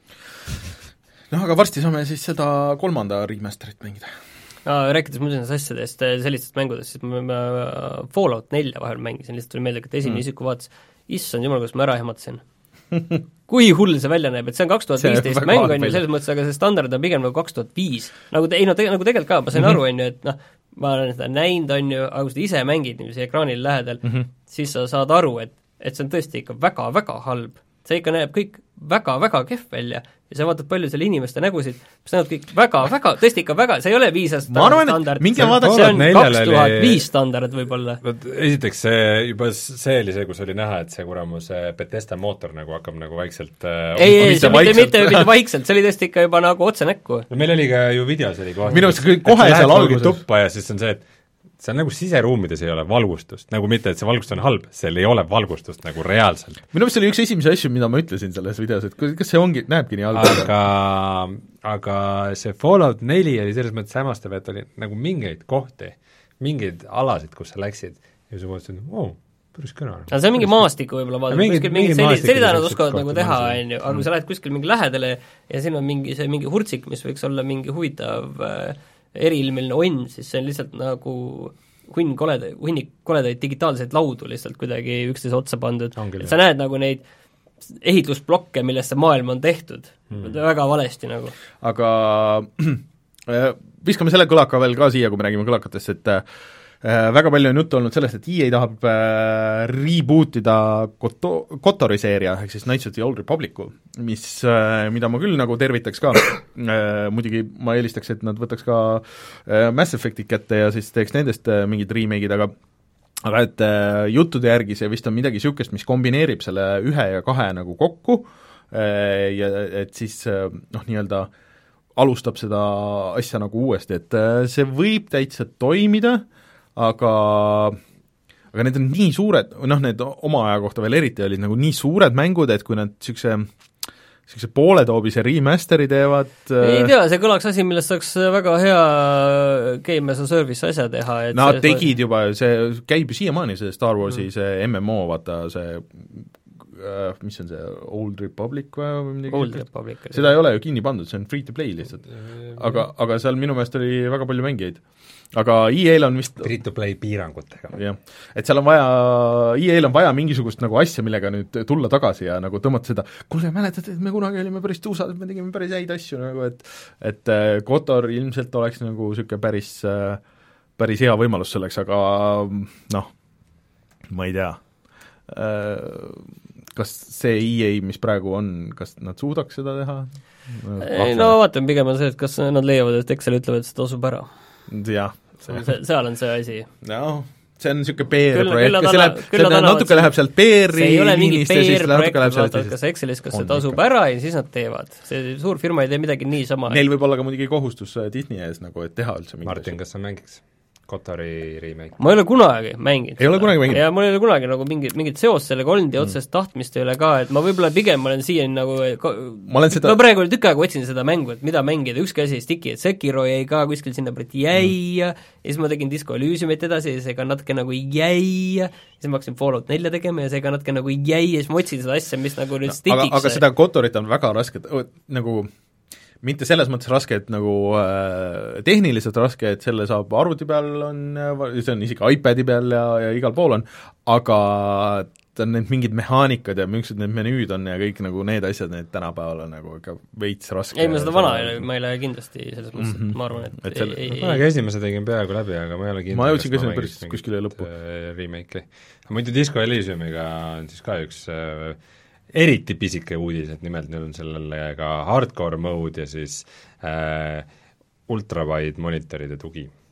noh, aga varsti saame siis seda kolmanda remasterit mängida. No, rääkides muidu nendest asjadest, sellistest mängudest, siis ma, ma Fallout nelja vahel mängisin, lihtsalt tuli meelde, et esimene mm. isiku vaatas, issand jumal, kus ma ära ehmatasin kui hull see välja näeb, et see on kaks tuhat viisteist mäng, on ju, selles mõttes, aga see standard on pigem nagu kaks tuhat viis. Nagu te, ei no te, nagu tegelikult ka, ma sain mm -hmm. aru, on ju, et noh, ma olen seda näinud, on ju, aga kui sa ise mängid niiviisi ekraanil lähedal mm, -hmm. siis sa saad aru, et, et see on tõesti ikka väga-väga halb. See ikka näeb kõik väga-väga kehv välja ja sa vaatad palju selle inimeste nägusid, mis näevad kõik väga-väga, tõesti ikka väga, see ei ole viis aastat standard, see on kaks tuhat viis standard võib-olla. Esiteks see, juba see oli see, kus oli näha, et see kuramus Bethesda mootor nagu hakkab nagu vaikselt äh, ei, ei, see mitte, mitte, mitte vaikselt, see oli tõesti ikka juba nagu otse näkku. No meil oli ka ju videos oli kohe minu arust kohe seal alguses tuppa ja siis on see, et see on nagu siseruumides ei ole valgustust, nagu mitte, et see valgustus on halb, seal ei ole valgustust nagu reaalselt. minu meelest see oli üks esimesi asju, mida ma ütlesin selles videos, et kas see ongi, näebki nii halb? aga, aga see Fallout neli oli selles mõttes hämmastav, et oli nagu mingeid kohti, mingeid alasid, kus sa läksid ja sa mõtlesid, oo, päris kõne. aga see on mingi maastiku võib-olla vaadata, kuskil mingi sellise, sellise nad oskavad nagu teha, on ju, aga kui sa lähed kuskil mingi lähedale ja siin on mingi see mingi hurtsik, mis võiks olla mingi huvitav äh, eriilmeline onn, siis see on lihtsalt nagu hunn koleda, hunnik koledaid digitaalseid laudu lihtsalt kuidagi üksteise otsa pandud. Et sa näed nagu neid ehitusblokke, millest see maailm on tehtud hmm. väga valesti nagu. Aga viskame selle kõlaka veel ka siia, kui me räägime kõlakatest, et väga palju on juttu olnud sellest, et E A tahab äh, reboot ida Koto-, Kotori seeria, ehk siis Knights of the Old Republicu, mis äh,, mida ma küll nagu tervitaks ka äh,, muidugi ma eelistaks, et nad võtaks ka äh, Mass Effect'i kätte ja siis teeks nendest äh, mingid remake'id, aga aga et äh, juttude järgi see vist on midagi niisugust, mis kombineerib selle ühe ja kahe nagu kokku äh, ja et siis äh, noh, nii-öelda alustab seda asja nagu uuesti, et äh, see võib täitsa toimida, aga aga need on nii suured, noh, need oma aja kohta veel eriti olid nagu nii suured mängud, et kui nad niisuguse niisuguse pooletoobise remasteri teevad ei tea, see kõlaks asi, millest saaks väga hea Game as a Service asja teha, et nad see, tegid juba, see käib ju siiamaani, see Star Warsi mm. see M M O, vaata see äh, mis on see, Old Republic või midagi? Old Republic. Seda ei ole ju kinni pandud, see on free to play lihtsalt. aga, aga seal minu meelest oli väga palju mängijaid. Aga E A-l on vist free-to-play piirangutega. jah, et seal on vaja, E A-l on vaja mingisugust nagu asja, millega nüüd tulla tagasi ja nagu tõmmata seda, kuule, mäletate, et me kunagi olime päris tuusad, et me tegime päris häid asju nagu, et et Kotor ilmselt oleks nagu niisugune päris, päris hea võimalus selleks, aga noh, ma ei tea, kas see E A, mis praegu on, kas nad suudaks seda teha? Ei, no vaatame, pigem on see, et kas nad leiavad, et Excel ütlevad, et see tasub ära. jah, see, seal on see asi. No, see on niisugune P R-projekt, kas see läheb, see natuke läheb sealt P R-i liinist ja siis natuke läheb sealt vaatavad, kas Excelis, kas see tasub ära ja siis nad teevad. See suur firma ei tee midagi niisama. Neil võib olla ka muidugi kohustus Disney ees nagu, et teha üldse Martin, kas sa mängiks Kotori remake? ma ei ole kunagi mänginud. ei ole kunagi mänginud? ja mul ei ole kunagi nagu mingit, mingit seost sellega olnud ja otsest mm. tahtmist ei ole ka, et ma võib-olla pigem olen siiani nagu ma olen seda ma praegu tükk aega otsin seda mängu, et mida mängida, ükski asi ei stiki, et Sekiro jäi ka kuskil sinna preti jäi mm. ja siis ma tegin Disco Elysiumit edasi ja see ka natuke nagu jäi ja siis ma hakkasin Fallout nelja tegema ja see ka natuke nagu jäi ja siis ma otsin seda asja, mis nagu nüüd no, stikiks. aga, aga seda Kotorit on väga raske, nagu mitte selles mõttes raske, et nagu äh, tehniliselt raske, et selle saab arvuti peal, on, see on isegi iPadi peal ja, ja igal pool on, aga ta on need mingid mehaanikad ja millised need menüüd on ja kõik nagu need asjad, need tänapäeval on nagu ikka veits raske. ei, ma seda vana ei, ma ei lähe kindlasti selles mõttes, et ma arvan, et, et selle, ei, ei, kunagi esimese tegin peaaegu läbi, aga ma ei ole kindel, ma jõudsin ka sinna päris kuskile lõppu. Remake'i. muidu Disco Elysiumiga on siis ka üks äh, eriti pisike uudis, et nimelt neil on sellele ka hardcore mode ja siis äh, ultrawide monitoride tugi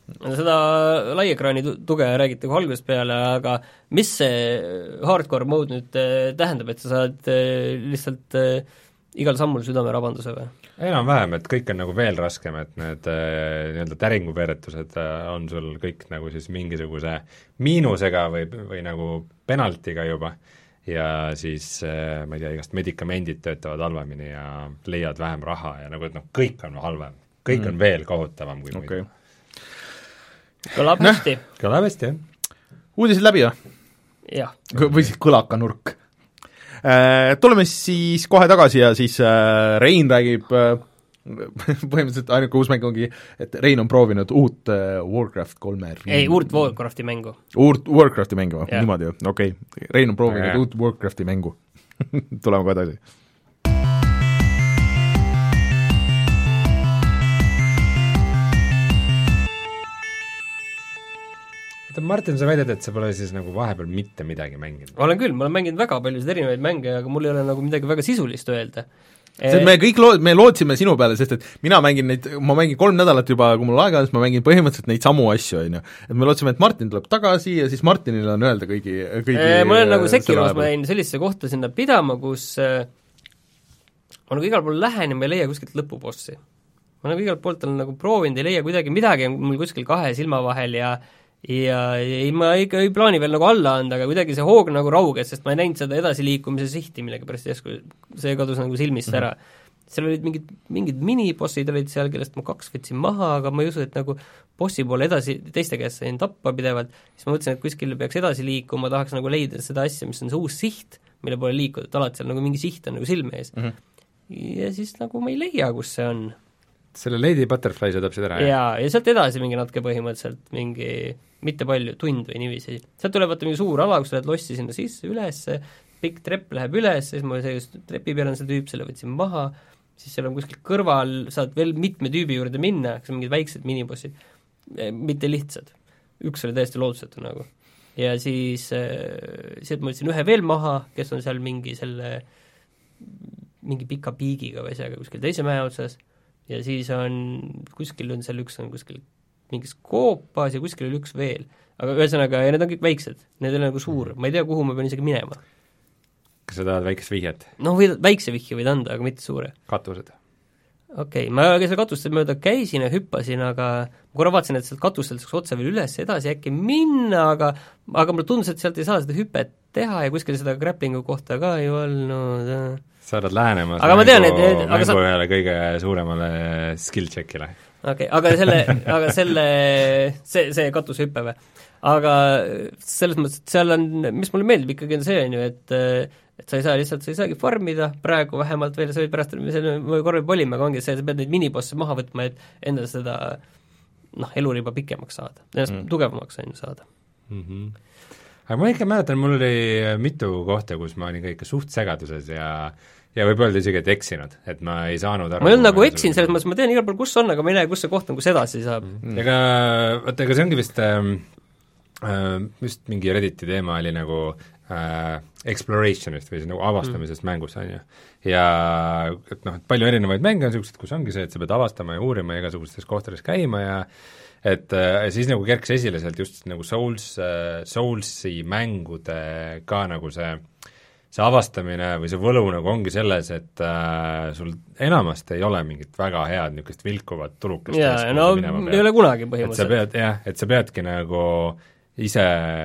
seda laiekraani tuge räägite kui algusest peale, aga mis see hardcore mode nüüd tähendab, et sa saad lihtsalt igal sammul südamerabanduse või? enam-vähem, et kõik on nagu veel raskem, et need nii-öelda täringuveeretused on sul kõik nagu siis mingisuguse miinusega või, või nagu penaltiga juba ja siis ma ei tea, igast medikamendid töötavad halvemini ja leiad vähem raha ja nagu, et noh, kõik on halvem, kõik mm. on veel kohutavam kui okay. muidu. Kõlab hästi. Kõlab hästi, jah. Uudised läbi, jah? jah. Või siis kõlakanurk. Tuleme siis kohe tagasi ja siis Rein räägib põhimõtteliselt ainuke uus mäng ongi, et Rein on proovinud uut Warcraft kolme ei, uut Warcrafti mängu. Uut Warcrafti mängu, niimoodi ju, okei okay.. Rein on proovinud ja, uut Warcrafti mängu tuleme kohe tagasi. Martin, sa väidad, et sa pole siis nagu vahepeal mitte midagi mänginud? olen küll, ma olen mänginud väga paljusid erinevaid mänge, aga mul ei ole nagu midagi väga sisulist öelda. Sest me kõik loo-, me lootsime sinu peale, sest et mina mängin neid, ma mängin kolm nädalat juba, kui mul aega on, siis ma mängin põhimõtteliselt neid samu asju, on ju. Et me lootsime, et Martin tuleb tagasi ja siis Martinil on öelda kõigi, kõigi e, ma olen nagu Sekiros, ma jäin sellisesse kohta sinna pidama, kus äh, ma nagu igal pool lähen ja ma ei leia kuskilt lõpubossi. Ma nagu igalt poolt olen nagu proovinud, ei leia kuidagi midagi, mul kuskil kahe silma vahel ja ja ei, ma ikka ei plaani veel nagu alla anda, aga kuidagi see hoog nagu rauges, sest ma ei näinud seda edasiliikumise sihti, millega pärast järsku see kadus nagu silmist mm-hmm. ära. Seal olid mingid, mingid minibossid olid seal, kellest ma kaks võtsin maha, aga ma ei usu, et nagu bossi poole edasi, teiste käest sain tappa pidevalt, siis ma mõtlesin, et kuskil peaks edasi liikuma, tahaks nagu leida seda asja, mis on see uus siht, mille poole liikuda, et alati seal nagu mingi siht on nagu silme ees mm-hmm. ja siis nagu ma ei leia, kus see on. Selle Lady Butterfly sa täpselt ära, jaa, ja sealt edasi mingi natuke põhimõtteliselt, mingi mitte palju, tund või niiviisi. sealt tuleb vaata mingi suur ala, kus sa lähed lossi sinna sisse, ülesse, pikk trepp läheb üles, siis ma see just trepi peal on see tüüp, selle võtsin maha, siis seal on kuskil kõrval, saad veel mitme tüübi juurde minna, kas on mingid väiksed minibossid, mitte lihtsad. Üks oli täiesti lootusetu nagu. Ja siis äh, sealt ma võtsin ühe veel maha, kes on seal mingi selle mingi pika piigiga või asjaga kuskil teise mäe otsas, ja siis on, kuskil on seal üks on kuskil mingis koopas ja kuskil oli üks veel. Aga ühesõnaga, ja need on kõik väiksed, need on nagu suur, ma ei tea, kuhu ma pean isegi minema. Kas sa tahad väikest vihjet? No võid, väikse vihje võid anda, aga mitte suure. Katused? Okei okay,, ma seal katuste mööda käisin ja hüppasin, aga ma korra vaatasin, et sealt katustelt saaks otse veel üles edasi äkki minna, aga aga mulle tundus, et sealt ei saa seda hüpet teha ja kuskil seda grapplingu kohta ka ei olnud. Sa oled lähenemas aga mängu, ma tean, et, et aga mängu ühele sa... kõige suuremale skill checkile. okei okay,, aga selle, aga selle, see, see katushüppe või? Aga selles mõttes, et seal on, mis mulle meeldib ikkagi on see, on ju, et et sa ei saa lihtsalt, sa ei saagi farmida praegu vähemalt veel, sa võid pärast, me korra olime, aga ongi see, sa pead neid minibosse maha võtma, et endale seda noh, eluriba pikemaks saada, ennast mm. tugevamaks on ju saada mm-hmm. Aga ma ikka mäletan, mul oli mitu kohta, kus ma olin ka ikka suht segaduses ja ja võib öelda isegi, et eksinud, et ma ei saanud aru. ma ei olnud nagu eksin, selles mõttes ma tean igal pool, kus on, aga ma ei näe, kus see koht on, kus edasi saab mm.. ega, vaata, ega see ongi vist äh, just mingi Redditi teema oli nagu äh, explorationist või nagu avastamisest mm. mängus, on ju. ja et noh, et palju erinevaid mänge on niisugused, kus ongi see, et sa pead avastama ja uurima ja igasugustes kohtades käima ja et äh, siis nagu kerkis esile sealt just nagu Souls äh,, Soulsi mängude ka nagu see see avastamine või see võlu nagu ongi selles, et äh, sul enamasti ei ole mingit väga head niisugust vilkuvat tulukest. jaa, no ei ole kunagi põhimõtteliselt. et sa pead, jah, et sa peadki nagu ise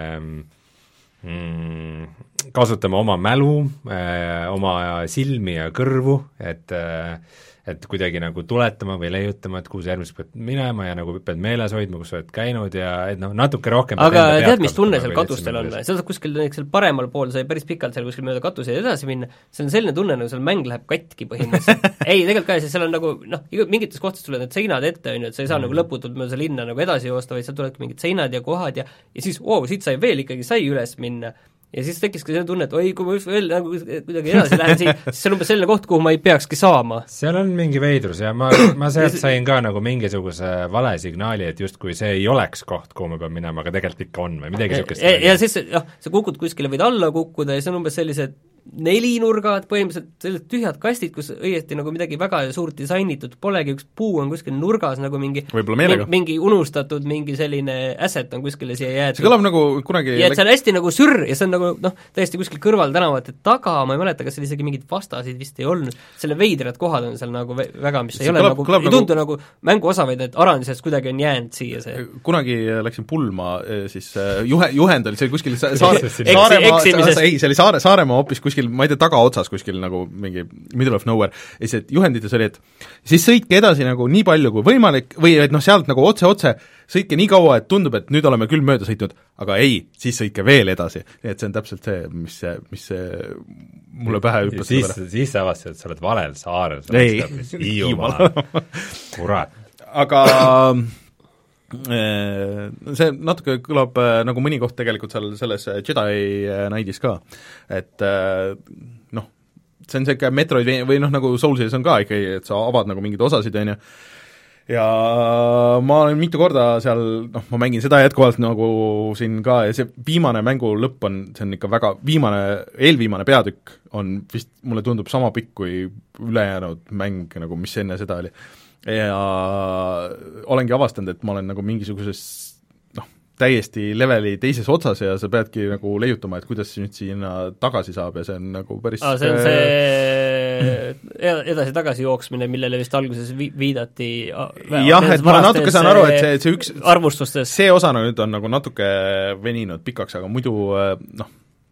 mm, kasutama oma mälu äh,, oma silmi ja kõrvu, et äh, et kuidagi nagu tuletama või leiutama, et kuhu sa järgmiseks pead minema ja nagu pead meeles hoidma, kus sa oled käinud ja et noh, natuke rohkem aga tead, mis tunne seal katustel on või? sa saad kuskil näiteks seal paremal pool, sa ei päris pikalt seal kuskil mööda katuseid edasi minna, see on selline tunne, nagu seal mäng läheb katki põhimõtteliselt ei, tegelikult ka, siis seal on nagu noh, mingites kohtades tulevad need seinad ette, on ju, et sa ei saa mm. nagu lõputult mööda linna nagu edasi joosta, vaid seal tulevad mingid seinad ja kohad ja ja siis, oo, siit sai veel ikkagi, sai üles minna ja siis tekkis ka selline tunne, et oi, kui ma veel nagu kuidagi edasi lähen siin, siis see on umbes selline koht, kuhu ma ei peakski saama. seal on mingi veidrus ja ma, ma sealt sain ka nagu mingisuguse vale signaali, et justkui see ei oleks koht, kuhu ma pean minema, aga tegelikult ikka on või midagi niisugust. ja, ja siis jah, sa kukud kuskile, võid alla kukkuda ja see on umbes sellised nelinurgad, põhimõtteliselt sellised tühjad kastid, kus õieti nagu midagi väga suurt disainitud polegi, üks puu on kuskil nurgas nagu mingi mingi, mingi unustatud, mingi selline asset on kuskile siia jäetud. see kõlab nagu kunagi ja et see on hästi nagu sürr ja see on nagu noh, täiesti kuskil kõrval tänavate taga, ma ei mäleta, kas seal isegi mingeid vastasid vist ei olnud, selle veidrad kohad on seal nagu väga, mis see ei ole kõlab, nagu, ei tundu nagu, nagu mänguosa, vaid et arendusest kuidagi on jäänud siia see. Kunagi läksin pulma, siis juhe, juhend oli see kuskil saare, Saaremaa, ei, see oli Saare, Saaremaa hoopis kuskil, ma ei tea, tagaotsas kuskil nagu mingi middle of nowhere, ja siis juhendites oli, et siis sõitke edasi nagu nii palju kui võimalik, või et noh, sealt nagu otse-otse sõitke nii kaua, et tundub, et nüüd oleme küll mööda sõitnud, aga ei, siis sõitke veel edasi. Et see on täpselt see, mis see, mis see mulle pähe hüppas. Siis, siis sa avastasid, et sa oled valel saarel. Ei, Hiiumaa. Kurat. Aga see natuke kõlab nagu mõni koht tegelikult seal selles Jedi Knight'is ka, et noh, see on selline Metroid või noh, nagu Soulsis on ka ikkagi, et sa avad nagu mingeid osasid, on ju, ja ma olen mitu korda seal, noh, ma mängin seda jätkuvalt nagu siin ka ja see viimane mängu lõpp on, see on ikka väga viimane, eelviimane peatükk on vist, mulle tundub sama pikk kui ülejäänud mäng, nagu mis enne seda oli. Ja olengi avastanud, et ma olen nagu mingisuguses noh, täiesti leveli teises otsas ja sa peadki nagu leiutama, et kuidas nüüd sinna tagasi saab ja see on nagu päris ah, see on see edasi-tagasi jooksmine, millele vist alguses vi- viidati jah, et ma natuke saan aru, et see, see üks arvustustes see osana nüüd on nagu natuke veninud pikaks, aga muidu noh,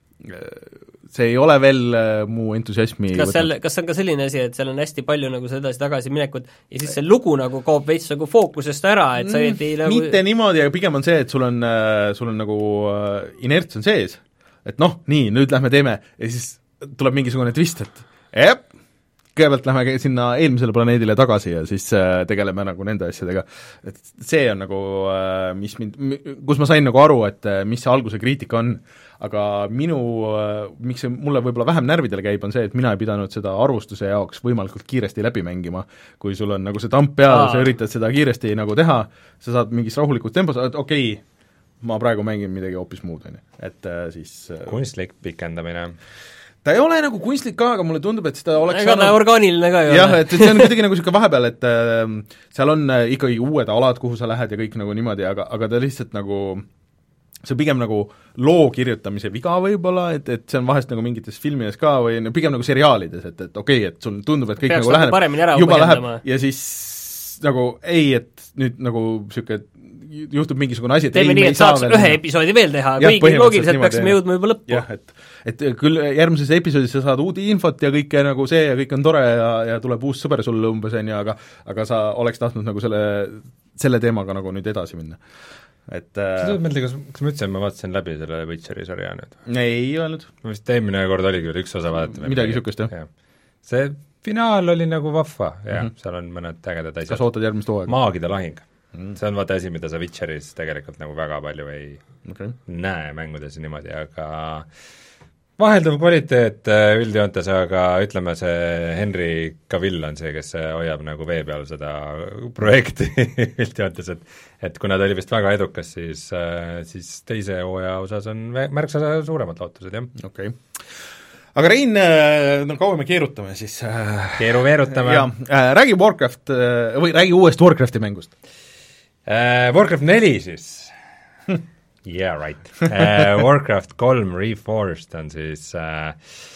see ei ole veel muu entusiasmi kas seal, kas see on ka selline asi, et seal on hästi palju nagu seda edasi-tagasi minekut ja siis see lugu nagu kaob veits nagu fookusest ära, et sa ei mm, nagu mitte niimoodi, aga pigem on see, et sul on, sul on nagu inerts on sees, et noh, nii, nüüd lähme teeme ja siis tuleb mingisugune twist, et jep, kõigepealt lähme sinna eelmisele planeedile tagasi ja siis tegeleme nagu nende asjadega, et see on nagu, mis mind, kus ma sain nagu aru, et mis see alguse kriitika on, aga minu, miks see mulle võib-olla vähem närvidele käib, on see, et mina ei pidanud seda arvustuse jaoks võimalikult kiiresti läbi mängima, kui sul on nagu see tamp peal, sa üritad seda kiiresti nagu teha, sa saad mingis rahulikus tempos, et okei okay,, ma praegu mängin midagi hoopis muud, on ju, et siis kunstlik pikendamine ta ei ole nagu kunstlik ka, aga mulle tundub, et seda oleks ega ta saanud... orgaaniline ka ei jah, ole. et see on kuidagi nagu niisugune vahepeal, et äh, seal on äh, ikkagi uued alad, kuhu sa lähed ja kõik nagu niimoodi, aga, aga ta lihtsalt nagu see on pigem nagu loo kirjutamise viga võib-olla, et, et see on vahest nagu mingites filmides ka või no, pigem nagu seriaalides, et, et okei okay,, et sul tundub, et kõik peaks nagu läheneb, juba läheb ja siis nagu ei, et nüüd nagu niisugune juhtub mingisugune asi, et teeme ei, nii, et saaks ühe minna. Episoodi veel teha, kuigi loogiliselt peaksime jõudma juba lõppu. jah, et, et küll järgmises episoodis sa saad uut infot ja kõike nagu see ja kõik on tore ja, ja tuleb uus sõber sulle umbes, on ju, aga aga sa oleks tahtnud nagu selle, selle teemaga nagu nüüd edasi minna. Et sa tuleb meelde, kas, kas ma ütlesin, ma vaatasin läbi selle Witcheri sarja nüüd? ei öelnud. ma vist eelmine kord oligi veel üks osa vaadata. midagi niisugust, jah ja.? see finaal oli nagu vahva, jah mm, -hmm. seal on mõned ägedad asjad. kas ootad järgmist hooaega? maagide lahing mm.. see on vaata asi, mida sa Witcheris tegelikult nagu väga palju ei okay. näe mängudes niimoodi, aga vahelduv kvaliteet üldjoontes, aga ütleme, see Henry Cavill on see, kes hoiab nagu vee peal seda projekti üldjoontes, et et kuna ta oli vist väga edukas, siis, siis teise hooaja osas on märksa suuremad lootused, jah. okei okay. Aga Rein, no kaua me keerutame siis? Keeru veerutame. jaa, räägi Warcraft, või räägi uuest Warcrafti mängust. Warcraft neli siis yeah, right uh,. Warcraft kolm Reforged on siis uh,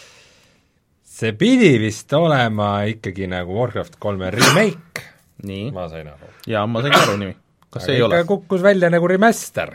see pidi vist olema ikkagi nagu Warcraft kolme remake. nii. ma sain aru. jaa, ma sain aru nimi. kas see ei ole? kukkus välja nagu remaster.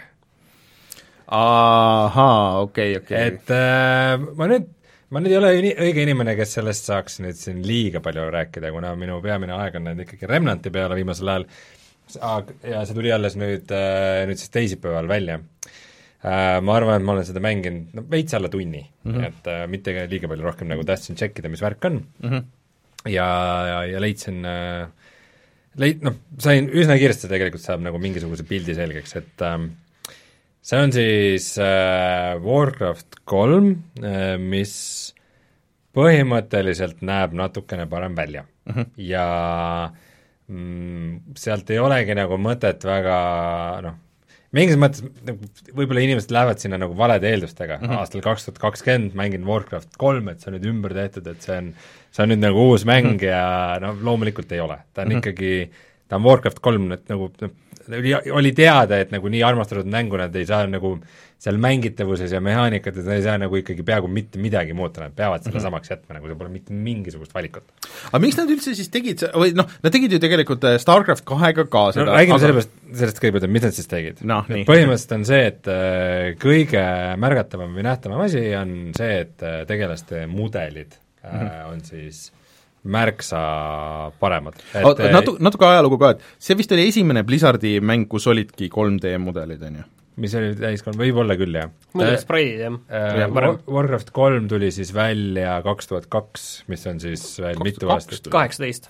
ahaa, okei okay,, okei okay. et uh, ma nüüd ma nüüd ei ole nii õige inimene, kes sellest saaks nüüd siin liiga palju rääkida, kuna minu peamine aeg on nüüd ikkagi Remnanti peale viimasel ajal ja see tuli alles nüüd, nüüd siis teisipäeval välja. Ma arvan, et ma olen seda mänginud no, veits alla tunni mm, -hmm. et uh, mitte liiga palju rohkem nagu tahtsin tšekkida, mis värk on mm. -hmm. ja, ja, ja leidsin uh, leid-, noh, sain üsna kiiresti tegelikult saab nagu mingisuguse pildi selgeks, et um, see on siis äh, Warcraft kolm äh,, mis põhimõtteliselt näeb natukene parem välja mm -hmm. ja mm, sealt ei olegi nagu mõtet väga noh, mingis mõttes nagu, võib-olla inimesed lähevad sinna nagu valede eeldustega mm, -hmm. aastal kaks tuhat kakskümmend mängin Warcraft kolm, et see on nüüd ümber tehtud, et see on, see on nüüd nagu uus mäng mm -hmm. ja no loomulikult ei ole, ta on mm -hmm. ikkagi, ta on Warcraft kolm, et nagu noh, oli teada, et nagu nii armastatud mängu nad ei saa nagu seal mängitavuses ja mehaanikates ei saa nagu ikkagi peaaegu mitte midagi muuta, nad peavad selle mm -hmm. samaks jätma, nagu see pole mitte mingisugust valikut. aga miks nad üldse siis tegid, või noh, nad tegid ju tegelikult StarCraft kahega ka seda no räägime aga... sellepärast, sellest kõigepealt, et mis nad siis tegid no,. põhimõtteliselt on see, et äh, kõige märgatavam või nähtavam asi on see, et äh, tegelaste mudelid äh, mm -hmm. on siis märksa paremad. Natu-, natuke ajalugu ka, et see vist oli esimene Blizzardi mäng, kus olidki kolm D mudelid, on ju? mis oli täiskond, võib-olla küll, jah. muidugi spraidid, jah äh,. War, Warcraft kolm tuli siis välja kaks tuhat kaks, mis on siis veel mitu aastat. kaheksateist.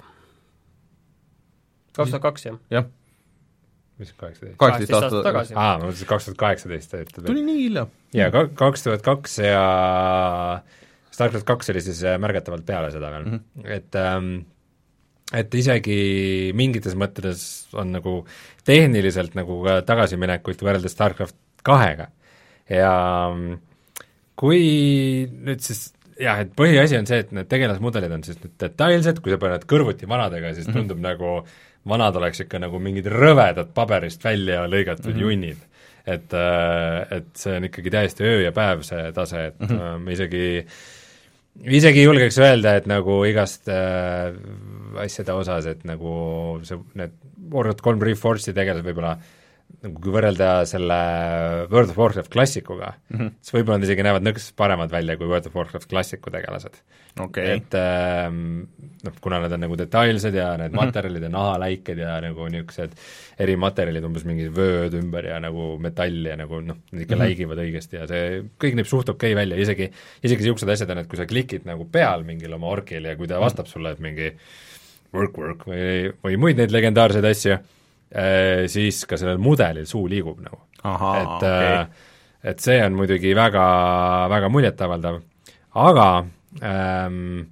kaks tuhat kaks, jah. jah. mis kaheksateist? kaheksateist aastat tagasi. aa, ma mõtlesin kaks tuhat kaheksateist. tuli nii hilja. jaa, kaks tuhat kaks ja StarCraft kaks oli siis märgatavalt peale seda veel mm, -hmm. et ähm, et isegi mingites mõttes on nagu tehniliselt nagu ka tagasiminekuid võrreldes StarCraft kahega. ja kui nüüd siis jah, et põhiasi on see, et need tegelasmudelid on siis nüüd detailsed, kui sa paned kõrvuti vanadega, siis tundub mm -hmm. nagu vanad oleks ikka nagu mingid rõvedad paberist välja lõigatud mm -hmm. junnid. Et, et see on ikkagi täiesti öö ja päev see tase, et mm -hmm. me isegi isegi julgeks öelda, et nagu igast äh, asjade osas, et nagu see, need Warcraft kolm Reforged'i tegelased võib-olla nagu kui võrrelda selle World of Warcraft klassikuga mm, -hmm. siis võib-olla nad isegi näevad nõks paremad välja kui World of Warcraft klassiku tegelased okay.. et äh, noh, kuna nad on nagu detailsed ja need mm -hmm. materjalid ja nahaläiked ja nagu niisugused erimaterjalid, umbes mingi vööd ümber ja nagu metall ja nagu noh, nad ikka mm -hmm. läigivad õigesti ja see kõik näeb suht okei välja, isegi isegi niisugused asjad on, et kui sa klikid nagu peal mingil oma orkil ja kui ta vastab sulle, et mingi work, work või, või muid neid legendaarseid asju, Äh, siis ka sellel mudelil suu liigub nagu. Aha, et okay. äh, et see on muidugi väga, väga muljetavaldav, aga ähm,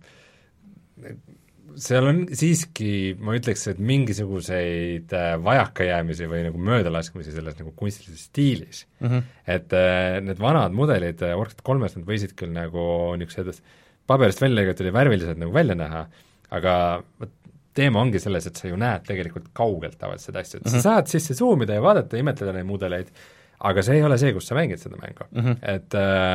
seal on siiski, ma ütleks, et mingisuguseid äh, vajakajäämisi või nagu möödalaskmisi selles nagu kunstilises stiilis mm. -hmm. et äh, need vanad mudelid äh, Warcraft kolmest, nad võisid küll nagu niisugused paberist välja lõigatud ja värvilised nagu välja näha, aga vot teema ongi selles, et sa ju näed tegelikult kaugelt tavaliselt seda asja, et mm -hmm. sa saad sisse zoomida ja vaadata ja imetleda neid mudeleid, aga see ei ole see, kus sa mängid seda mängu mm. -hmm. et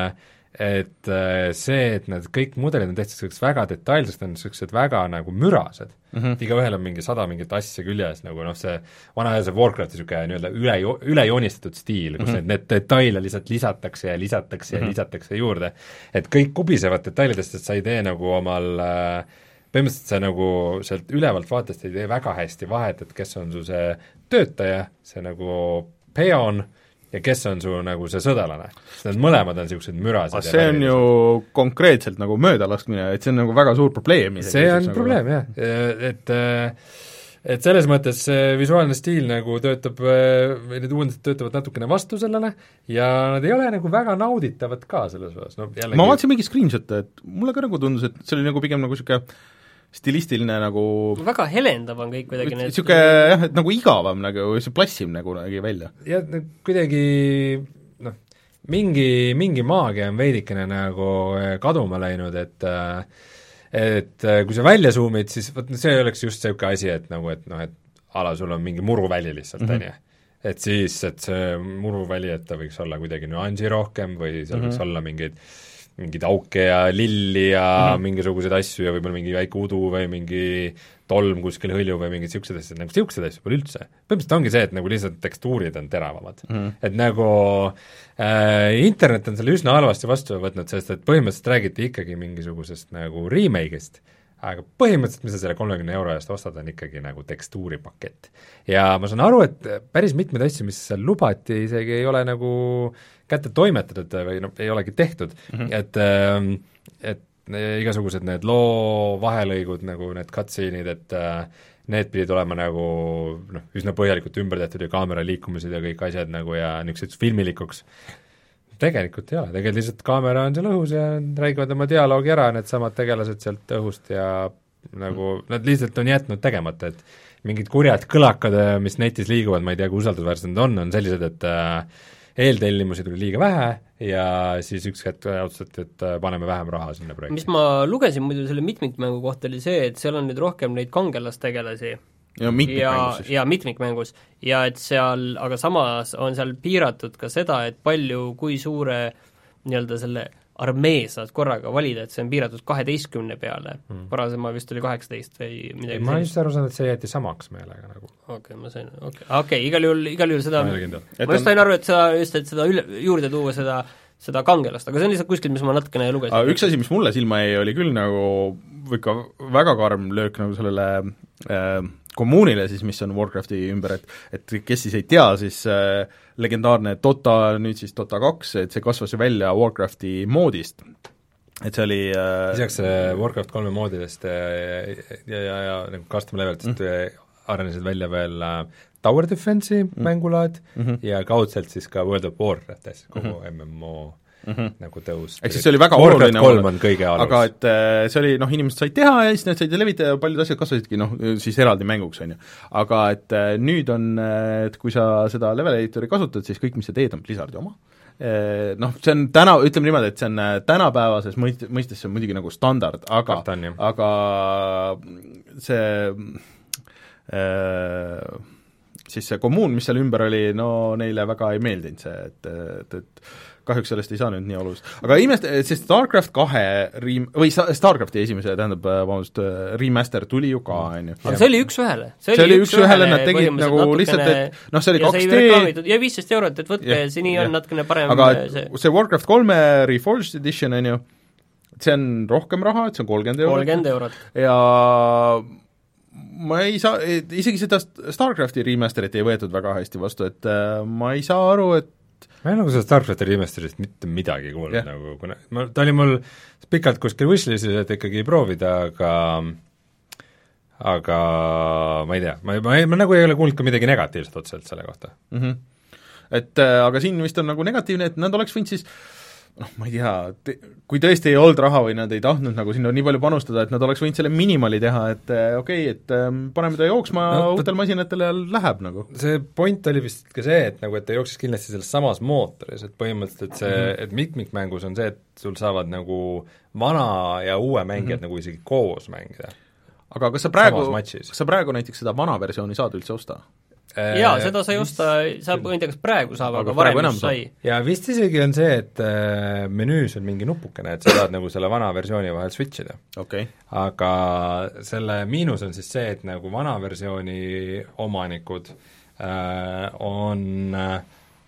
et see, et need kõik mudelid on tehtud selliseks väga detailsed, on sellised väga nagu mürased mm, -hmm. igaühel on mingi sada mingit asja küljes, nagu noh, see vana aja see Warcrafti niisugune nii-öelda üle, ülejoonistatud stiil, kus mm -hmm. need, need detaile lihtsalt lisatakse ja lisatakse mm -hmm. ja lisatakse juurde, et kõik kubisevad detailidest, et sa ei tee nagu omal äh, põhimõtteliselt sa nagu sealt ülevalt vaatest ei tee väga hästi vahet, et kes on su see töötaja, see nagu peon ja kes on su nagu see sõdalane. Need mõlemad on niisugused mürased. see on ju konkreetselt nagu möödalaskmine, et see on nagu väga suur probleem. see on nagu probleem, jah, et et selles mõttes see visuaalne stiil nagu töötab, või need uuendused töötavad natukene vastu sellele ja nad ei ole nagu väga nauditavad ka selles osas, no jällegi ma vaatasin mingi screenshot'e, et mulle ka nagu tundus, et see oli nagu pigem nagu niisugune stilistiline nagu väga helendav on kõik kuidagi need niisugune jah, et nagu igavam nagu, see plassiv nagu nägi välja. ja kuidagi noh, mingi, mingi maagia on veidikene nagu kaduma läinud, et et kui sa välja zoomid, siis vot see oleks just niisugune asi, et nagu, et noh, et ala sul on mingi muruväli lihtsalt, on ju. Et siis, et see muruväli, et ta võiks olla kuidagi nüansi rohkem või seal mm -hmm. võiks olla mingeid mingeid auke ja lilli ja mm -hmm. mingisuguseid asju ja võib-olla mingi väike udu või mingi tolm kuskil hõlju või mingid niisugused asjad, nagu niisuguseid asju pole üldse. põhimõtteliselt ongi see, et nagu lihtsalt tekstuurid on teravamad mm. -hmm. et nagu äh, internet on selle üsna halvasti vastu võtnud, sest et põhimõtteliselt räägiti ikkagi mingisugusest nagu remake'ist, aga põhimõtteliselt, mis sa selle kolmekümne euro eest ostad, on ikkagi nagu tekstuuripakett. ja ma saan aru, et päris mitmeid asju, mis seal lubati, isegi ei ole nagu kätte toimetatud või noh, ei olegi tehtud mm, -hmm. et et igasugused need loo vahelõigud, nagu need cutscene'id, et need pidid olema nagu noh, üsna põhjalikult ümber tehtud ja kaamera liikumised ja kõik asjad nagu ja niisugused filmilikuks. Tegelikult ei ole, tegelikult lihtsalt kaamera on seal õhus ja räägivad oma dialoogi ära, needsamad tegelased sealt õhust ja nagu nad lihtsalt on jätnud tegemata, et mingid kurjad kõlakad, mis netis liiguvad, ma ei tea, kui usaldusväärsed need on, on sellised, et äh, eeltellimusi tuli liiga vähe ja siis üks hetk otsustati, et paneme vähem raha sinna projekti. Mis ma lugesin muidu selle mitmikmängu kohta, oli see, et seal on nüüd rohkem neid kangelastegelasi ja mitmikmängus siis. ja mitmikmängus ja et seal, aga samas on seal piiratud ka seda, et palju, kui suure nii-öelda selle armee saad korraga valida, et see on piiratud kaheteistkümne peale mm., varasema vist oli kaheksateist või midagi ma just aru saan, et see jäeti samaks meelega nagu. okei okay,, ma sain, okei okay. okay,, igal juhul, igal juhul seda, ma, ma just sain aru, et seda, just, et seda üle, juurde tuua seda, seda kangelast, aga see on lihtsalt kuskil, mis ma natukene lugesin. Üks asi, mis mulle silma jäi, oli küll nagu ikka väga karm löök nagu sellele äh, kommuunile siis, mis on Warcrafti ümber, et et kes siis ei tea, siis äh, legendaarne Dota, nüüd siis Dota kaks, et see kasvas ju välja Warcrafti moodist. Et see oli äh, lisaks Warcraft kolme moodidest ja, ja, ja, ja nagu custom levelitest mm. arenesid välja veel äh, Tower Defense'i mm. mängulaad mm -hmm. ja kaudselt siis ka World of Warcraft, kogu mm -hmm. M M O Mm-hmm. nagu tõus. Ehk siis see oli väga oluline, aga alus. et see oli, noh, inimesed said teha ja siis need said levitada ja paljud asjad kasvasidki, noh, siis eraldi mänguks, on ju. Aga et nüüd on, et kui sa seda level editori kasutad, siis kõik, mis sa teed, on Blizzardi oma. Noh, see on täna, ütleme niimoodi, et see on tänapäevases mõist-, mõistes see on muidugi nagu standard, aga, aga see äh, siis see kommuun, mis seal ümber oli, no neile väga ei meeldinud see, et, et, et kahjuks sellest ei saa nüüd nii olulist. Aga imest-, see StarCraft kahe rem-, või StarCrafti esimese, tähendab, vabandust, remaster tuli ju ka, on ju. aga see oli üks ühele. see oli üks ühele, nad tegid nagu lihtsalt, et noh, see oli kaks D ja viisteist eurot, et võtke, see nii on natukene parem aga see, see Warcraft kolme Reforged Edition, on ju, see on rohkem raha, et see on kolmkümmend eurot. kolmkümmend eurot. ja ma ei saa, isegi seda StarCrafti remasterit ei võetud väga hästi vastu, et ma ei saa aru, et ma ei nagu seda StarCrafti remasterist mitte midagi kuulnud yeah. nagu, kuna ma, ta oli mul pikalt kuskil wishlistis, et ikkagi proovida, aga aga ma ei tea, ma, ma, ma nagu ei ole kuulnud ka midagi negatiivset otseselt selle kohta mm. -hmm. Et aga siin vist on nagu negatiivne, et nad oleks võinud siis noh, ma ei tea, kui tõesti ei olnud raha või nad ei tahtnud nagu sinna nii palju panustada, et nad oleks võinud selle minimali teha, et okei okay,, et paneme ta jooksma no, uutel masinatel ja läheb nagu. See point oli vist ka see, et nagu, et ta jooksis kindlasti selles samas mootoris, et põhimõtteliselt et see mm, -hmm. et mitmikmängus on see, et sul saavad nagu vana ja uue mängijad mm -hmm. nagu isegi koos mängida. aga kas sa praegu, kas sa praegu näiteks seda vana versiooni saad üldse osta? jaa, seda sai osta, sa ma ei tea, kas praegu saab, aga varem just sai. ja vist isegi on see, et äh, menüüs on mingi nupukene, et sa saad nagu selle vana versiooni vahel switch ida okay.. aga selle miinus on siis see, et nagu vana versiooni omanikud äh, on äh,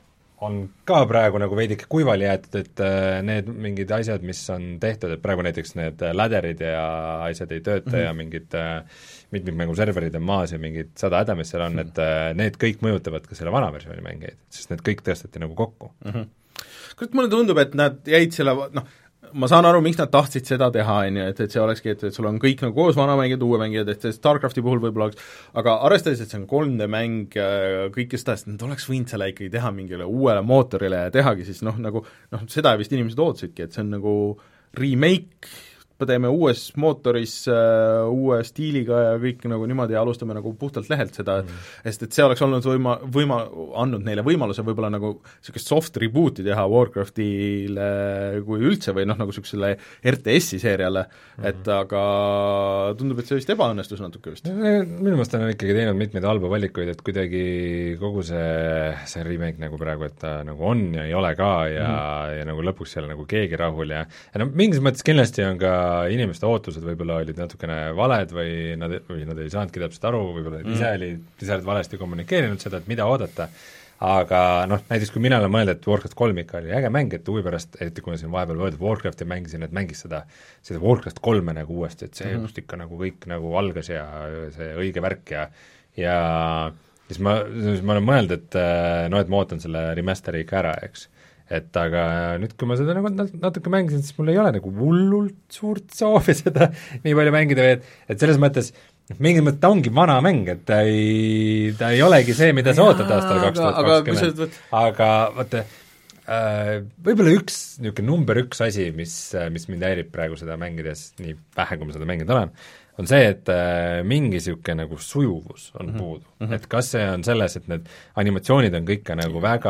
on ka praegu nagu veidike kuivali jäetud, et äh, need mingid asjad, mis on tehtud, et praegu näiteks need ladderid ja asjad ei tööta mm -hmm. ja mingid äh, mitmikmängu serverid on maas ja mingid sada häda, mis seal on mm, -hmm. et äh, need kõik mõjutavad ka selle vana versiooni mängijaid, sest need kõik tõsteti nagu kokku mm. -hmm. Kas mulle tundub, et nad jäid selle, noh, ma saan aru, miks nad tahtsid seda teha, on ju, et, et see olekski, et, et sul on kõik nagu koos vanamängijad, uue mängijad, et StarCrafti puhul võib-olla oleks, aga arvestades, et see on kolm D mäng, kõike seda, et nad oleks võinud selle ikkagi teha mingile uuele mootorile ja tehagi siis noh, nagu noh, seda vist inimesed ootasidki, et see on nagu remake, teeme uues mootoris uh, uue stiiliga ja kõik nagu niimoodi ja alustame nagu puhtalt lehelt seda mm., sest et see oleks olnud võima, võima, andnud neile võimaluse võib-olla nagu niisugust soft reboot'i teha Warcraftile kui üldse või noh, nagu niisugusele R T S-i seeriale mm., et aga tundub, et see vist ebaõnnestus natuke vist. minu meelest on ikkagi teinud mitmeid halbu valikuid, et kuidagi kogu see, see remake nagu praegu, et ta nagu on ja ei ole ka ja mm., ja nagu lõpuks ei ole nagu keegi rahul ja ja no mingis mõttes kindlasti on ka inimeste ootused võib-olla olid natukene valed või nad, või nad ei saanudki täpselt aru, võib-olla mm. ise olid, ise olid valesti kommunikeerinud seda, et mida oodata, aga noh, näiteks kui mina olen mõelnud, et Warcraft kolm ikka oli äge mäng, et huvi pärast, eriti kui ma siin vahepeal World of Warcrafti mängisin, et mängis seda, seda Warcraft kolme nagu uuesti, et see mm. just ikka nagu kõik nagu algas ja see õige värk ja ja siis ma, siis ma olen mõelnud, et noh, et ma ootan selle remasteri ikka ära, eks et aga nüüd, kui ma seda nagu natuke mängisin, siis mul ei ole nagu hullult suurt soovi seda nii palju mängida või et, et selles mõttes mingil mõttes ta ongi vana mäng, et ta ei, ta ei olegi see, mida sa ootad aastal kaks tuhat kakskümmend, aga vaata äh, võib-olla üks niisugune number üks asi, mis, mis mind häirib praegu seda mängides, nii vähe, kui ma seda mänginud olen, on see, et äh, mingi niisugune nagu sujuvus on mm-hmm. puudu mm. -hmm. et kas see on selles, et need animatsioonid on kõik nagu väga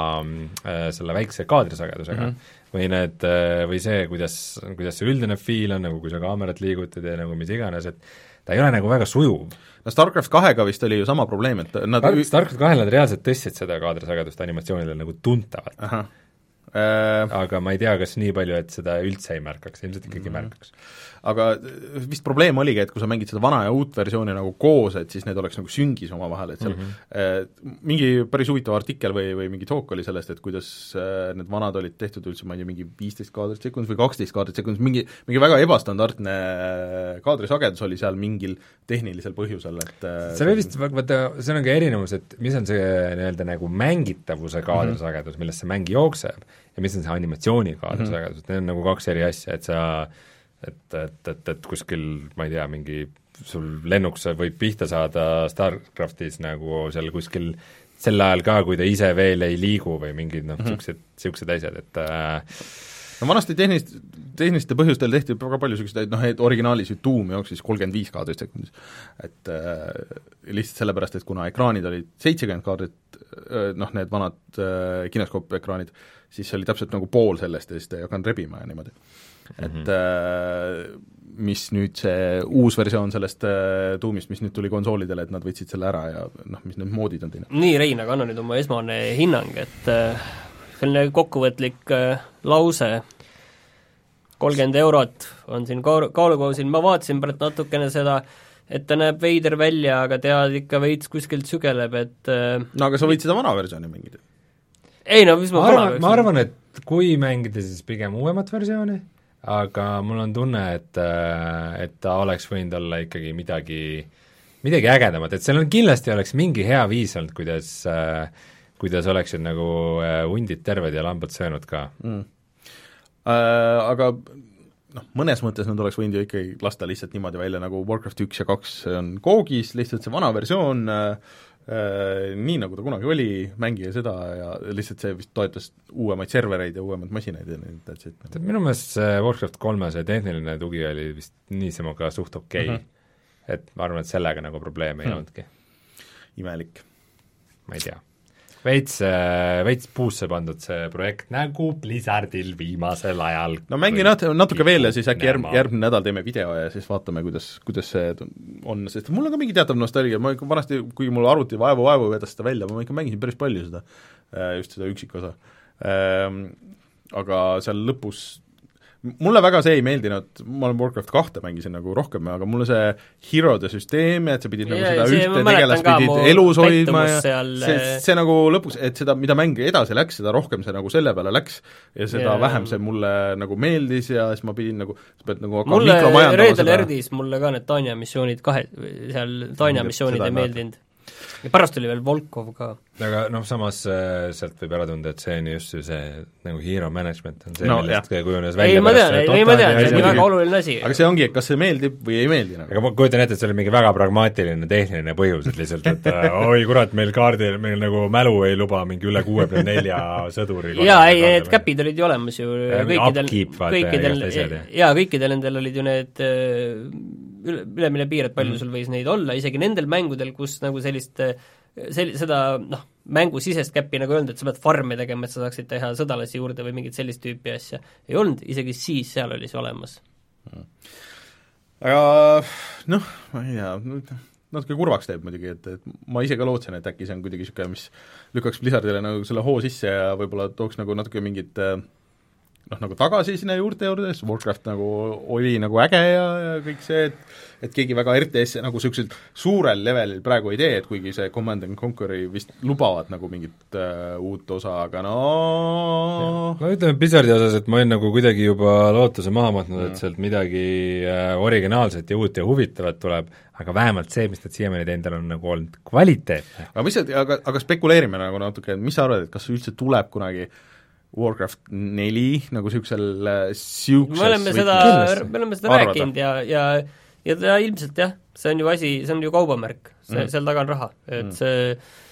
äh, selle väikse kaadrisagedusega mm, -hmm. või need äh,, või see, kuidas, kuidas see üldine feel on, nagu kui sa kaamerat liigutad ja nagu mis iganes, et ta ei ole nagu väga sujuv. no StarCraft kahega vist oli ju sama probleem, et nad Star- StarCraft kahel nad reaalselt tõstsid seda kaadrisagedust animatsioonidele nagu tuntavalt. Ahah. Äh, aga ma ei tea, kas nii palju, et seda üldse ei märkaks, ilmselt ikkagi mm-hmm. märkaks. aga vist probleem oligi, et kui sa mängid seda vana ja uut versiooni nagu koos, et siis need oleks nagu süngis omavahel, et seal mm-hmm. äh, mingi päris huvitav artikkel või, või mingi talk oli sellest, et kuidas äh, need vanad olid tehtud üldse, ma ei tea, mingi viisteist kaadrit sekundis või kaksteist kaadrit sekundis, mingi, mingi väga ebastandardne kaadrisagedus oli seal mingil tehnilisel põhjusel, et äh, see oli vist, vaata, see on ka erinevus, et mis on see nii-öelda nagu mängitavuse kaadrisagedus mm-hmm., millest see mäng jookseb, ja mis on see animatsiooni kaadrisagedus mm-hmm., need on nagu kaks eri asja, et sa et, et, et, et kuskil, ma ei tea, mingi sul lennuk, sa võid pihta saada StarCraftis nagu seal kuskil sel ajal ka, kui ta ise veel ei liigu või mingid noh mm-hmm., niisugused, niisugused asjad, et äh, no vanasti tehnilist, tehniliste põhjustel tehti väga palju niisuguseid, noh, et originaalis ju Doom jooksis kolmkümmend viis kaadrit sekundis. Et äh, lihtsalt sellepärast, et kuna ekraanid olid seitsekümmend kaadrit, noh, need vanad äh, kineskoop-ekraanid, siis oli täpselt nagu pool sellest ja siis ta ei hakanud rebima ja niimoodi. Et mm-hmm. äh, mis nüüd see uus versioon sellest äh, Doomist, mis nüüd tuli konsoolidele, et nad võtsid selle ära ja noh, mis need moodid on teine. Nii, Rein, aga anna nüüd oma esmane hinnang, et äh, selline kokkuvõtlik äh, lause, kolmkümmend eurot on siin kaalukausil, ma vaatasin pärast natukene seda, et ta näeb veider välja, aga tead ikka veits kuskilt sügeleb, et äh, no aga sa võid seda vana versiooni mängida? Ei no, mis ma, ma arvan, ma arvan, et kui mängida, siis pigem uuemat versiooni, aga mul on tunne, et, et ta oleks võinud olla ikkagi midagi, midagi ägedamat, et seal on kindlasti oleks mingi hea viis olnud, kuidas, kuidas oleksid nagu hundid terved ja lambad söönud ka mm.. Äh, aga noh, mõnes mõttes nad oleks võinud ju ikkagi lasta lihtsalt niimoodi välja, nagu Warcraft üks ja kaks on koogis, lihtsalt see vana versioon äh, äh, nii, nagu ta kunagi oli, mängige seda ja lihtsalt see vist toetas uuemaid servereid ja uuemaid masinaid ja nii, et et minu meelest see Warcraft kolme see tehniline tugi oli vist niisama suht okei okay. uh-huh. et ma arvan, et sellega nagu probleeme ei hmm. olnudki. Imelik. Ma ei tea. Veits, veits puusse pandud see projekt nagu Blizzardil viimasel ajal. No mängi nat-, natuke veel ja siis äkki järg, järgmine nädal teeme video ja siis vaatame, kuidas, kuidas see on, sest mul on ka mingi teatav nostalgia, ma ikka vanasti, kui mul arvuti vaevu-vaevu vedas seda välja, ma ikka mängisin päris palju seda, just seda üksikosa. Aga seal lõpus mulle väga see ei meeldinud, ma olen Warcraft kahte mängisin nagu rohkem, aga mulle see hero'de süsteem, et sa pidid nagu seda ühte tegelast pidid elus hoidma ja seal... see, see nagu lõpuks, et seda, mida mäng edasi läks, seda rohkem see nagu selle peale läks ja seda ja, vähem see mulle nagu meeldis ja siis ma pidin nagu, sa pead nagu mulle Red Alertis mulle ka need Tanya missioonid kahe, seal Tanya missioonid ei meeldinud. Ja pärast oli veel Volkov ka. Aga noh, samas äh, sealt võib ära tunda, et see on just see nagu hero management on see, no, millest kujunes välja ei, ma tean, ei, ma tean, see on väga oluline asi. Aga see ongi, et kas see meeldib või ei meeldi nagu. Aga ma kujutan ette, et see oli mingi väga pragmaatiline tehniline põhjus, et lihtsalt, et oi kurat, meil kaardil, meil nagu mälu ei luba mingi üle kuuekümne nelja sõduri jaa, ei, need käpid olid ju olemas ju kõikidel, kõikidel, jaa, kõikidel nendel olid ju need ülemine piir, et palju mm. sul võis neid olla, isegi nendel mängudel, kus nagu sellist sel-, seda noh, mängusisest käppi nagu öelnud, et sa pead farme tegema, et sa saaksid teha sõdalasi juurde või mingit sellist tüüpi asja, ei olnud, isegi siis seal oli see olemas. Aga noh, ma ei tea, natuke kurvaks teeb muidugi, et, et ma ise ka lootsin, et äkki see on kuidagi niisugune, mis lükkaks Blizzardile nagu selle hoo sisse ja võib-olla tooks nagu natuke mingit noh, nagu tagasi sinna juurte juurde, sest Warcraft nagu oli nagu äge ja, ja kõik see, et et keegi väga R T S nagu niisugusel suurel levelil praegu ei tee, et kuigi see Command and Conquer'i vist lubavad nagu mingit uh, uut osa, aga no ma ütlen Blizzardi osas, et ma olen nagu kuidagi juba lootuse maha matnud mm., et sealt midagi uh, originaalset ja uut ja huvitavat tuleb, aga vähemalt see, mis nad siiamaani teinud on nagu olnud kvaliteetne. Aga mis, aga, aga spekuleerime nagu natuke, mis sa arvad, et kas üldse tuleb kunagi Warcraft neli nagu niisugusel siukses me oleme seda, me oleme seda arvata. Rääkinud ja, ja ja ta ilmselt jah, see on ju asi, see on ju kaubamärk, see mm., seal taga on raha, et mm. see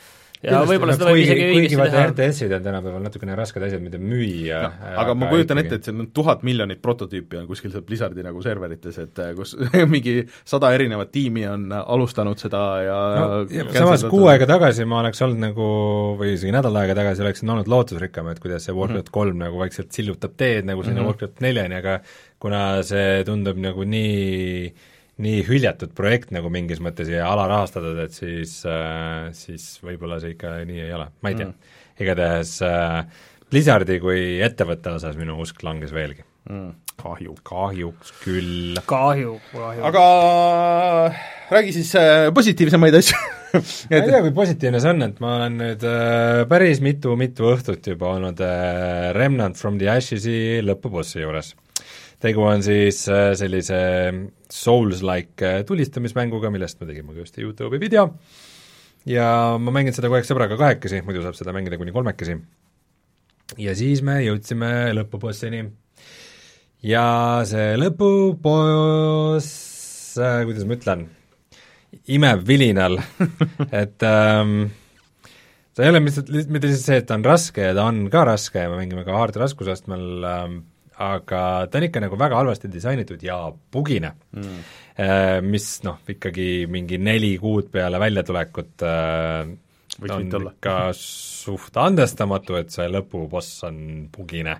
ja võib-olla seda võib isegi õigesti teha. teha. R T S-id on tänapäeval natukene rasked asjad, mida müüa no,. aga ma kujutan ette, et see on tuhat miljonit prototüüpi on kuskil seal Blizzardi nagu serverites, et kus mingi sada erinevat tiimi on alustanud seda ja no, ja samas kuu aega tagasi ma oleks olnud nagu, või isegi nädal aega tagasi oleksin olnud lootusrikkam, et kuidas see Warcraft kolm mm -hmm. nagu vaikselt sillutab teed nagu sinna mm -hmm. Warcraft neljani, aga kuna see tundub nagu nii nii hüljatud projekt nagu mingis mõttes ja alarahastatud, et siis äh, siis võib-olla see ikka nii ei ole, ma ei tea mm.. igatahes äh, Blizzardi kui ettevõtte osas minu usk langes veelgi mm.. kahju. kahjuks küll. kahju, kahju. aga räägi siis äh, positiivsemaid asju ma ei tea, kui positiivne see on, et ma olen nüüd äh, päris mitu-mitu õhtut juba olnud äh, Remnant from the Ashes'i lõpubossi juures. tegu on siis äh, sellise Souls-like äh, tulistamismänguga, millest me tegime ka just YouTube'i video ja ma mängin seda kogu aeg sõbraga kahekesi, muidu saab seda mängida kuni kolmekesi. ja siis me jõudsime lõpubossini ja see lõpuboss äh,, kuidas ma ütlen, imeb vilinal et ähm, see ei ole mitte, mitte lihtsalt see, et ta on raske ja ta on ka raske ja me mängime ka hard raskusastmel ähm, aga ta on ikka nagu väga halvasti disainitud ja bugine mm., mis noh, ikkagi mingi neli kuud peale väljatulekut äh, on ikka suht andestamatu, et see lõpuboss on bugine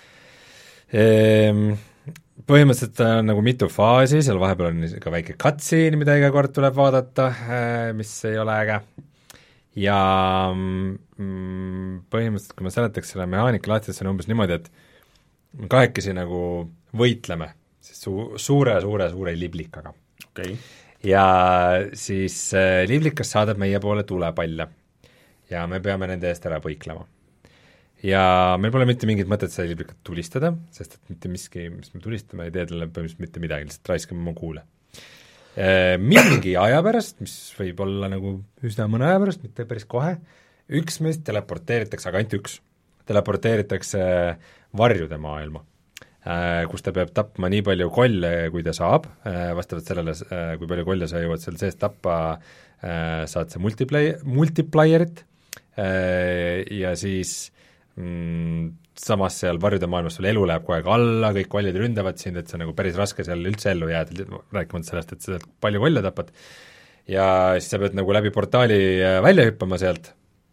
ehm, põhimõtteliselt on nagu mitu faasi, seal vahepeal on ka väike cutscene, mida iga kord tuleb vaadata, mis ei ole äge ja mm, põhimõtteliselt, kui ma seletaks selle mehaanika lahti, see on umbes niimoodi, et me kahekesi nagu võitleme siis su-, suure, suure, suure liblikaga okay. ja siis äh, liblikas saadab meie poole tulepalle ja me peame nende eest ära põiklema. ja meil pole mitte mingit mõtet seda liblikat tulistada, sest et mitte miski, mis me tulistame, ei tee talle põhimõtteliselt mitte midagi, lihtsalt raiskame oma kuule. Äh, mingi aja pärast, mis võib olla nagu üsna mõne aja pärast, mitte päris kohe, üks meist teleporteeritakse, aga ainult üks, teleporteeritakse varjude maailma, kus ta peab tapma nii palju kolle, kui ta saab, vastavalt sellele, kui palju kolle sa jõuad seal sees tappa, saad sa multiplay-, multiplierit ja siis mm, samas seal varjude maailmas sul elu läheb kogu aeg alla, kõik kollid ründavad sind, et see on nagu päris raske seal üldse ellu jääda, rääkimata sellest, et sa palju kolle tapad ja siis sa pead nagu läbi portaali välja hüppama sealt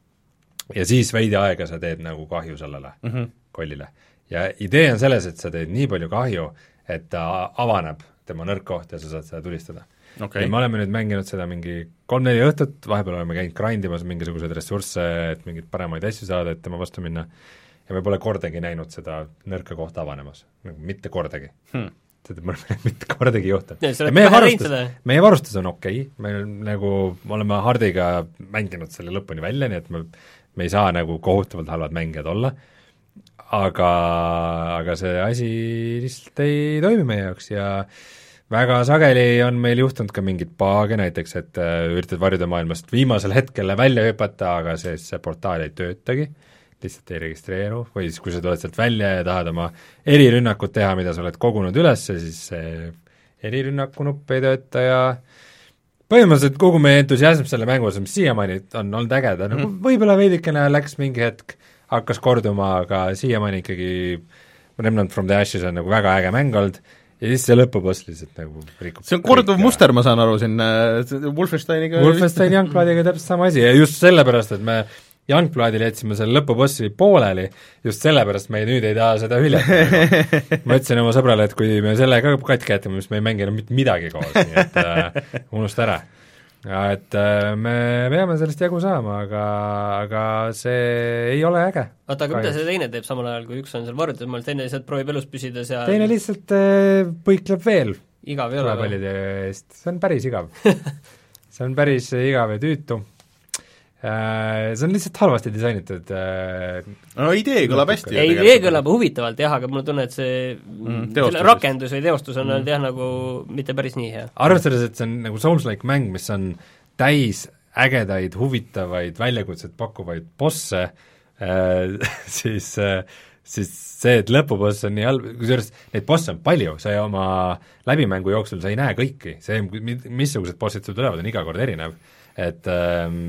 ja siis veidi aega sa teed nagu kahju sellele mm -hmm. kollile. ja idee on selles, et sa teed nii palju kahju, et ta avaneb tema nõrk koht ja sa saad seda tulistada okay.. ja me oleme nüüd mänginud seda mingi kolm-neli õhtut, vahepeal oleme käinud grindimas mingisuguseid ressursse, et mingeid paremaid asju saada, et tema vastu minna, ja me pole kordagi näinud seda nõrka kohta avanemas, nagu mitte kordagi hmm. seda me oleme mitte kordagi juhtunud. meie varustus, meie varustus on okei okay., me nagu, me oleme Hardiga mänginud selle lõpuni välja, nii et me me ei saa nagu kohutavalt halvad mängijad olla, aga, aga see asi lihtsalt ei toimi meie jaoks ja väga sageli on meil juhtunud ka mingid paage, näiteks et üritad varjude maailmast viimasel hetkel välja hüpata, aga see, see portaal ei töötagi, lihtsalt ei registreeru, või siis kui sa tuled sealt välja ja tahad oma erirünnakut teha, mida sa oled kogunud üles, siis see erirünnaku nupp ei tööta ja põhimõtteliselt kogu meie entusiasm selle mängu osas, mis siiamaani on olnud ägeda, nagu mm. võib-olla veidikene läks mingi hetk, hakkas korduma, aga siiamaani ikkagi Remnant from the Ashes on nagu väga äge mäng olnud ja siis see lõpuboss lihtsalt nagu rikub. See on korduv muster, ma saan aru, siin Wolfensteiniga Wolfensteini Youngbladiga täpselt sama asi ja just sellepärast, et me Youngbladil jätsime selle lõpubossi pooleli, just sellepärast me nüüd ei taha seda hüljata. ma ütlesin oma sõbrale, et kui me selle ka katki jätame, siis me ei mängi enam mitte midagi koos, nii et äh, unusta ära. ja et äh, me peame sellest jagu saama, aga, aga see ei ole äge. oota, aga mida see teine teeb samal ajal, kui üks on seal varjudes, ma olen teine lihtsalt proovib elus püsida seal teine lihtsalt äh, põikleb veel igav ei ole või? See on päris igav see on päris igav ja tüütu. See on lihtsalt halvasti disainitud. no idee kõlab hästi. ei, idee kõlab huvitavalt jah, aga mul tunne, et see mm, rakendus või teostus on olnud mm. jah, nagu mitte päris nii hea. arvestades, et see on nagu Souls-like mäng, mis on täis ägedaid, huvitavaid, väljakutset pakkuvaid bosse, äh, siis äh, siis see, et lõpuboss on nii halb, kusjuures neid bosse on palju, sa oma läbimängu jooksul sa ei näe kõiki, see, missugused bossid sul tulevad, on iga kord erinev, et ähm,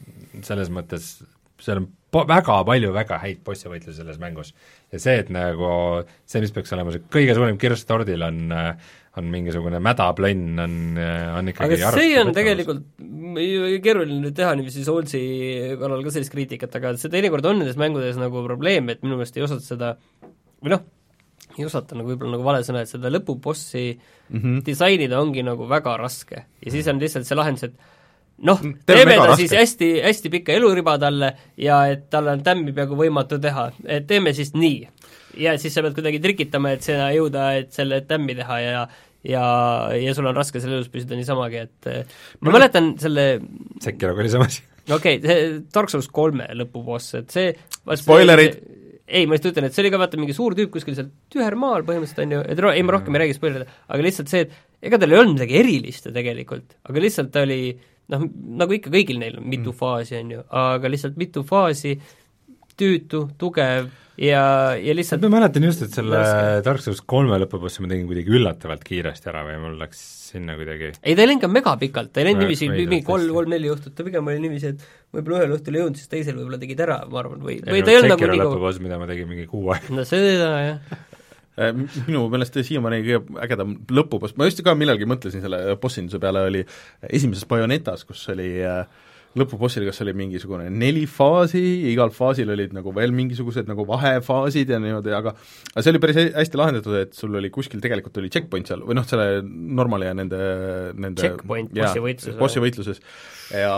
selles mõttes, seal on po- väga palju väga häid bossivõitlusi selles mängus. Ja see, et nagu see, mis peaks olema see kõige suurim kirss tordil, on on mingisugune mädaplönn, on, on ikkagi aga see on tegelikult keeruline nüüd teha niiviisi Soulsi kallal ka sellist kriitikat, aga see teinekord on nendes mängudes nagu probleem, et minu meelest ei osata seda, või noh, ei osata nagu võib-olla nagu vale sõna, et seda lõpubossi mm -hmm. disainida ongi nagu väga raske. Ja siis on lihtsalt see lahendus, et noh, teeme ta raske. Siis hästi, hästi pika eluriba talle ja et tal on tämmi peaaegu võimatu teha, et teeme siis nii. Ja siis sa pead kuidagi trikitama, et seda jõuda, et selle tämmi teha ja ja, ja sul on raske selle elus püsida niisamagi, et ma mäletan selle Sekiroga oli sama asi. okei okay,, see Dark Souls kolme lõpuboss, et see spoilerid! Ei, ma just ütlen, et see oli ka vaata mingi suur tüüp kuskil seal tühermaal põhimõtteliselt on ju, et ro- ei, ma rohkem ei räägi spoilerida, aga lihtsalt see, et ega tal ei olnud midagi erilist ju tegelikult, aga lihtsalt ta oli noh, nagu ikka kõigil neil on mitu mm. faasi, on ju, aga lihtsalt mitu faasi, tüütu, tugev ja, ja lihtsalt ma mäletan just, et selle laske. Dark Souls kolme lõpubossi ma tegin kuidagi üllatavalt kiiresti ära või mul läks sinna kuidagi ei, ta ei läinud ka megapikalt, ta ei läinud niiviisi mingi kolm, kolm, neli õhtut, ta pigem oli niiviisi, et võib-olla ühel õhtul ei jõudnud, siis teisel võib-olla tegid ära, ma arvan, või, või ta ei olnud nagu nii kaua lõpuboss, mida ma tegin mingi kuu aega no seda, jah minu meelest siiamaani kõige ägedam lõpuboss, ma just ka millalgi mõtlesin selle bossinduse peale, oli esimeses Bayonetas, kus oli lõpubossil, kas oli mingisugune neli faasi, igal faasil olid nagu veel mingisugused nagu vahefaasid ja niimoodi, aga aga see oli päris hästi lahendatud, et sul oli kuskil tegelikult oli checkpoint seal, või noh, selle normali ja nende, nende checkpoint bossi võitluses. bossi võitluses ja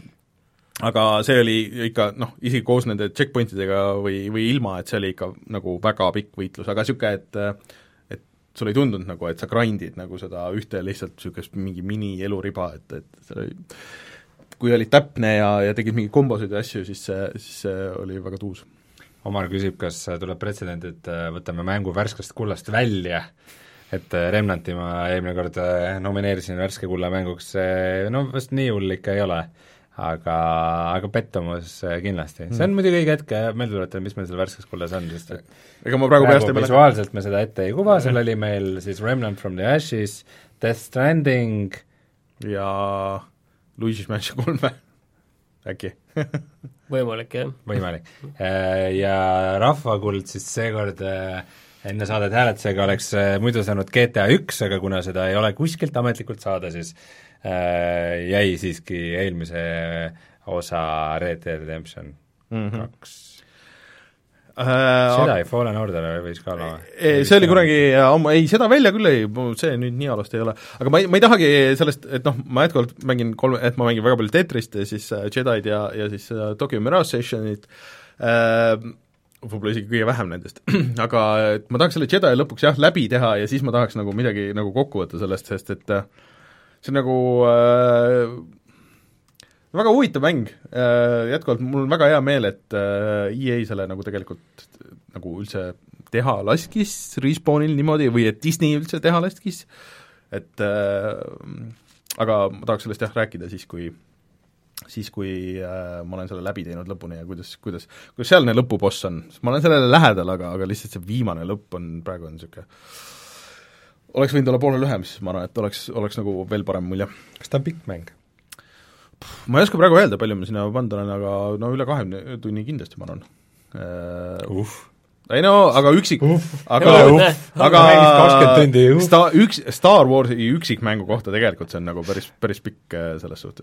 aga see oli ikka noh, isegi koos nende checkpointidega või, või ilma, et see oli ikka nagu väga pikk võitlus, aga niisugune, et et sul ei tundunud nagu, et sa grindid nagu seda ühte lihtsalt niisugust mingi mini-eluriba, et, et see oli kui olid täpne ja, ja tegid mingeid kombosid ja asju, siis see, siis see oli väga tuus. Omar küsib, kas tuleb pretsedent, et võtame mängu värskest kullast välja, et Remnanti ma eelmine kord nomineerisin värske kulla mänguks, no vast nii hull ikka ei ole, aga, aga pettumus kindlasti mm.. see on muidugi õige hetk meelde tuletada, mis meil seal värskes kullas on, sest et ega ma praegu peast ei mäleta. Visuaalselt me seda ette ei kuva, seal oli meil siis Remnant from the Ashes, Death Stranding ja Luigi's Mansion kolm või? Äkki? võimalik, jah. võimalik. Ja Rahvakuld siis seekord enne saadet hääletusega oleks muidu saanud G T A üks, aga kuna seda ei ole kuskilt ametlikult saada, siis äh, jäi siiski eelmise osa Red Dead Redemption mm-hmm. kaks. Seda ei Fallen Order võis ka olla? See oli kunagi ammu, ei seda välja küll ei, see nüüd nii halvasti ei ole, aga ma ei, ma ei tahagi sellest, et noh, ma jätkuvalt mängin kolm, et ma mängin väga palju Tetrist ja siis Jedi'd ja, ja siis Tokyo Mirage Sessionit äh,, võib-olla isegi kõige vähem nendest aga et ma tahaks selle Jedi lõpuks jah, läbi teha ja siis ma tahaks nagu midagi nagu kokku võtta sellest, sest et see on nagu äh, väga huvitav mäng, jätkuvalt mul on väga hea meel, et E A selle nagu tegelikult nagu üldse teha laskis Respawnil niimoodi või et Disney üldse teha laskis, et äh, aga ma tahaks sellest jah rääkida siis, kui siis, kui äh, ma olen selle läbi teinud lõpuni ja kuidas, kuidas, kuidas sealne lõpuboss on, sest ma olen sellele lähedal, aga, aga lihtsalt see viimane lõpp on, praegu on niisugune oleks võinud olla poole lühem, siis ma arvan, et oleks, oleks nagu veel parem mulje. Kas ta on pikk mäng? Ma ei oska praegu öelda, palju ma sinna pannud olen, aga no üle kahekümne tunni kindlasti, ma arvan uh.. ei no, aga üksik uh. aga, uh. aga tundi, uh. sta, üks, Star Warsi üksikmängu kohta tegelikult see on nagu päris, päris pikk selles suhtes.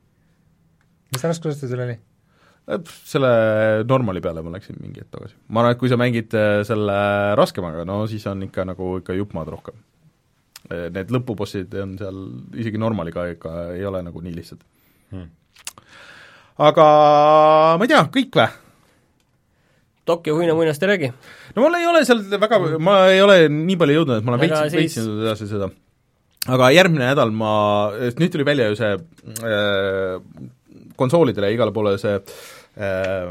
Mis raskusest sul oli? Selle normali peale ma läksin mingi hetk tagasi. Ma arvan, et kui sa mängid selle raskemaga, no siis on ikka nagu ikka juppmaad rohkem. Need lõpubossid on seal isegi normaliga ikka ei ole nagu nii lihtsalt. Hmm. Aga ma ei tea, kõik või? Tokyo huina muinast ei räägi? No mul ei ole seal väga, ma ei ole nii palju jõudnud, et ma olen veitsin, siis... veitsin edasi seda. Aga järgmine nädal ma, nüüd tuli välja ju see äh, konsoolidele igale poole see äh,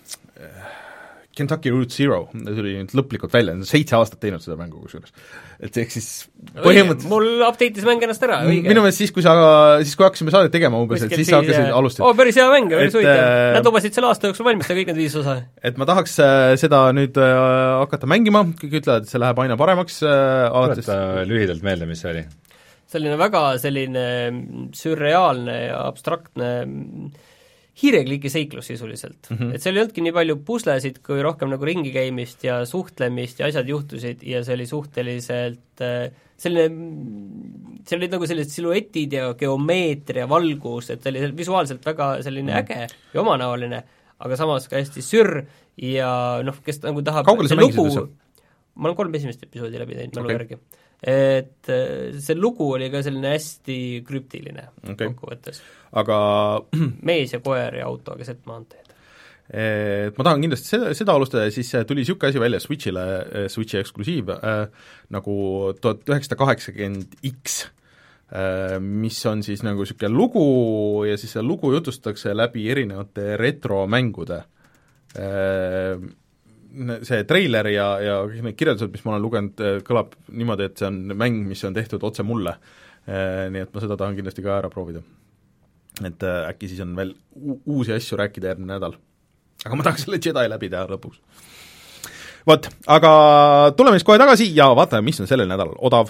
Kentucky Route Zero, see tuli nüüd lõplikult välja, seitse aastat teinud seda mängu kusjuures. Et ehk siis põhimõtteliselt mul update'is mäng ennast ära, õige. Minu meelest siis, kui sa, siis kui hakkasime saadet tegema umbes, et siis sa hakkasid alustasid. Oo, päris hea mäng, päris huvitav. Nad lubasid selle aasta jooksul valmistada kõik need viis osa. Et ma tahaks äh, seda nüüd äh, hakata mängima, kõik ütlevad, et see läheb aina paremaks äh, alates... Tuleta lühidalt meelde, mis see oli? Selline väga selline sürreaalne ja abstraktne hiirekliki seiklus sisuliselt mm. -hmm. Et seal ei olnudki nii palju puslesid, kui rohkem nagu ringi käimist ja suhtlemist ja asjad juhtusid ja see oli suhteliselt selline, seal olid nagu sellised siluetid ja geomeetria, valgus, et see oli visuaalselt väga selline mm. äge ja omanäoline, aga samas ka hästi sürr ja noh, kes nagu tahab kaugele sa mängisid üldse? Ma olen kolm esimest episoodi läbi teinud mälu okay. järgi. Et see lugu oli ka selline hästi krüptiline okay. kokkuvõttes. Aga mees ja koer ja auto keset maanteed. Et ma tahan kindlasti seda, seda alustada ja siis tuli niisugune asi välja Switchile, Switchi eksklusiiv äh, nagu tuhat üheksasada kaheksakümmend X, äh, mis on siis nagu niisugune lugu ja siis see lugu jutustatakse läbi erinevate retromängude äh, see treiler ja, ja kõik need kirjeldused, mis ma olen lugenud, kõlab niimoodi, et see on mäng, mis on tehtud otse mulle. Nii et ma seda tahan kindlasti ka ära proovida. Et äkki siis on veel uusi asju rääkida järgmine nädal. Aga ma tahaks selle Jedi läbi teha lõpuks. Vot, aga tuleme siis kohe tagasi ja vaatame, mis on sellel nädalal odav.